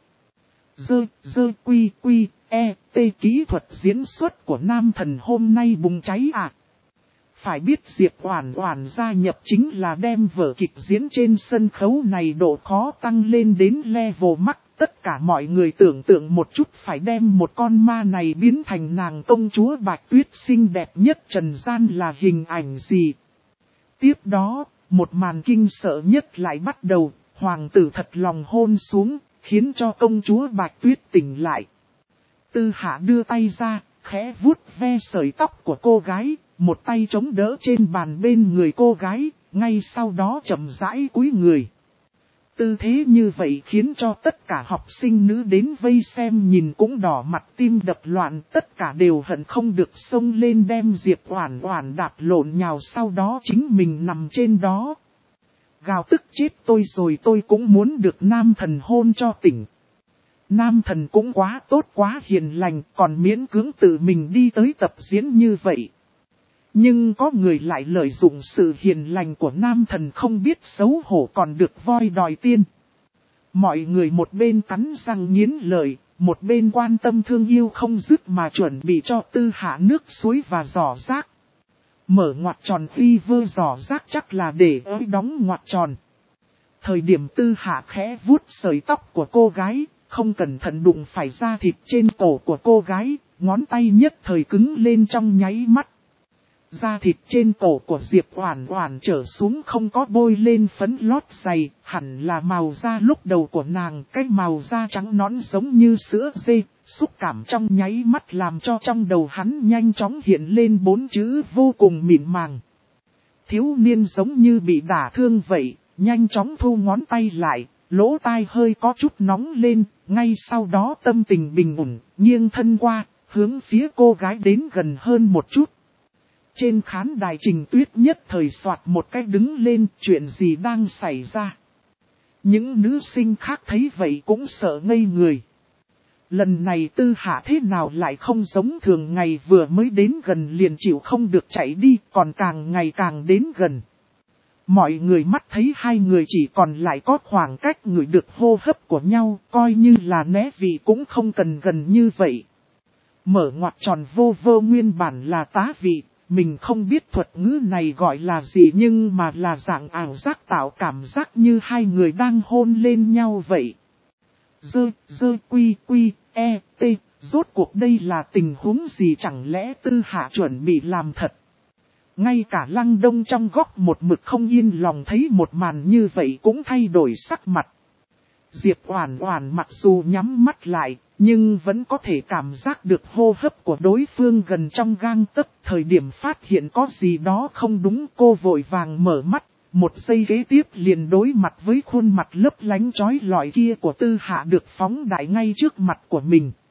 Kỹ thuật diễn xuất của nam thần hôm nay bùng cháy à. Phải biết Diệp Oản Oản gia nhập chính là đem vở kịch diễn trên sân khấu này độ khó tăng lên đến level max. Tất cả mọi người tưởng tượng một chút phải đem một con ma này biến thành nàng công chúa Bạch Tuyết xinh đẹp nhất trần gian là hình ảnh gì. Tiếp đó, một màn kinh sợ nhất lại bắt đầu, hoàng tử thật lòng hôn xuống, khiến cho công chúa Bạch Tuyết tỉnh lại. Tư Hạ đưa tay ra, khẽ vuốt ve sợi tóc của cô gái, một tay chống đỡ trên bàn bên người cô gái, ngay sau đó chậm rãi cúi người. Tư thế như vậy khiến cho tất cả học sinh nữ đến vây xem nhìn cũng đỏ mặt tim đập loạn, tất cả đều hận không được xông lên đem Diệp Oản Oản đạp lộn nhào sau đó chính mình nằm trên đó. Gào tức chết tôi rồi, tôi cũng muốn được nam thần hôn cho tỉnh. Nam thần cũng quá tốt quá hiền lành, còn miễn cưỡng tự mình đi tới tập diễn như vậy. Nhưng có người lại lợi dụng sự hiền lành của nam thần không biết xấu hổ còn được voi đòi tiên. Mọi người một bên cắn răng nghiến lợi, một bên quan tâm thương yêu không dứt mà chuẩn bị cho Tư Hạ nước suối và giỏ rác. Mở ngoặc tròn khi vơ giỏ rác chắc là để đóng ngoặc tròn. Thời điểm Tư Hạ khẽ vuốt sợi tóc của cô gái, không cẩn thận đụng phải da thịt trên cổ của cô gái, ngón tay nhất thời cứng lên trong nháy mắt. Da thịt trên cổ của Diệp Oản Oản trở xuống không có bôi lên phấn lót dày, hẳn là màu da lúc đầu của nàng, cái màu da trắng nõn giống như sữa dê, xúc cảm trong nháy mắt làm cho trong đầu hắn nhanh chóng hiện lên 4 chữ vô cùng mịn màng. Thiếu niên giống như bị đả thương vậy, nhanh chóng thu ngón tay lại, lỗ tai hơi có chút nóng lên, ngay sau đó tâm tình bình ổn, nghiêng thân qua, hướng phía cô gái đến gần hơn một chút. Trên khán đài Trình Tuyết nhất thời soạt một cái đứng lên, chuyện gì đang xảy ra. Những nữ sinh khác thấy vậy cũng sợ ngây người. Lần này Tư Hạ thế nào lại không giống thường ngày vừa mới đến gần liền chịu không được chạy đi, còn càng ngày càng đến gần. Mọi người mắt thấy hai người chỉ còn lại có khoảng cách ngửi được hô hấp của nhau, coi như là né vị cũng không cần gần như vậy. Mở ngoặc tròn vô vô nguyên bản là tá vị, mình không biết thuật ngữ này gọi là gì nhưng mà là dạng ảo giác tạo cảm giác như hai người đang hôn lên nhau vậy. Dơ quy quy, e, t, rốt cuộc đây là tình huống gì chẳng lẽ Tư Hạ chuẩn bị làm thật. Ngay cả Lăng Đông trong góc một mực không yên lòng thấy một màn như vậy cũng thay đổi sắc mặt. Diệp Oản Oản mặc dù nhắm mắt lại, nhưng vẫn có thể cảm giác được hô hấp của đối phương gần trong gang tấc. Thời điểm phát hiện có gì đó không đúng, cô vội vàng mở mắt, một giây kế tiếp liền đối mặt với khuôn mặt lấp lánh chói lọi kia của Tư Hạ được phóng đại ngay trước mặt của mình.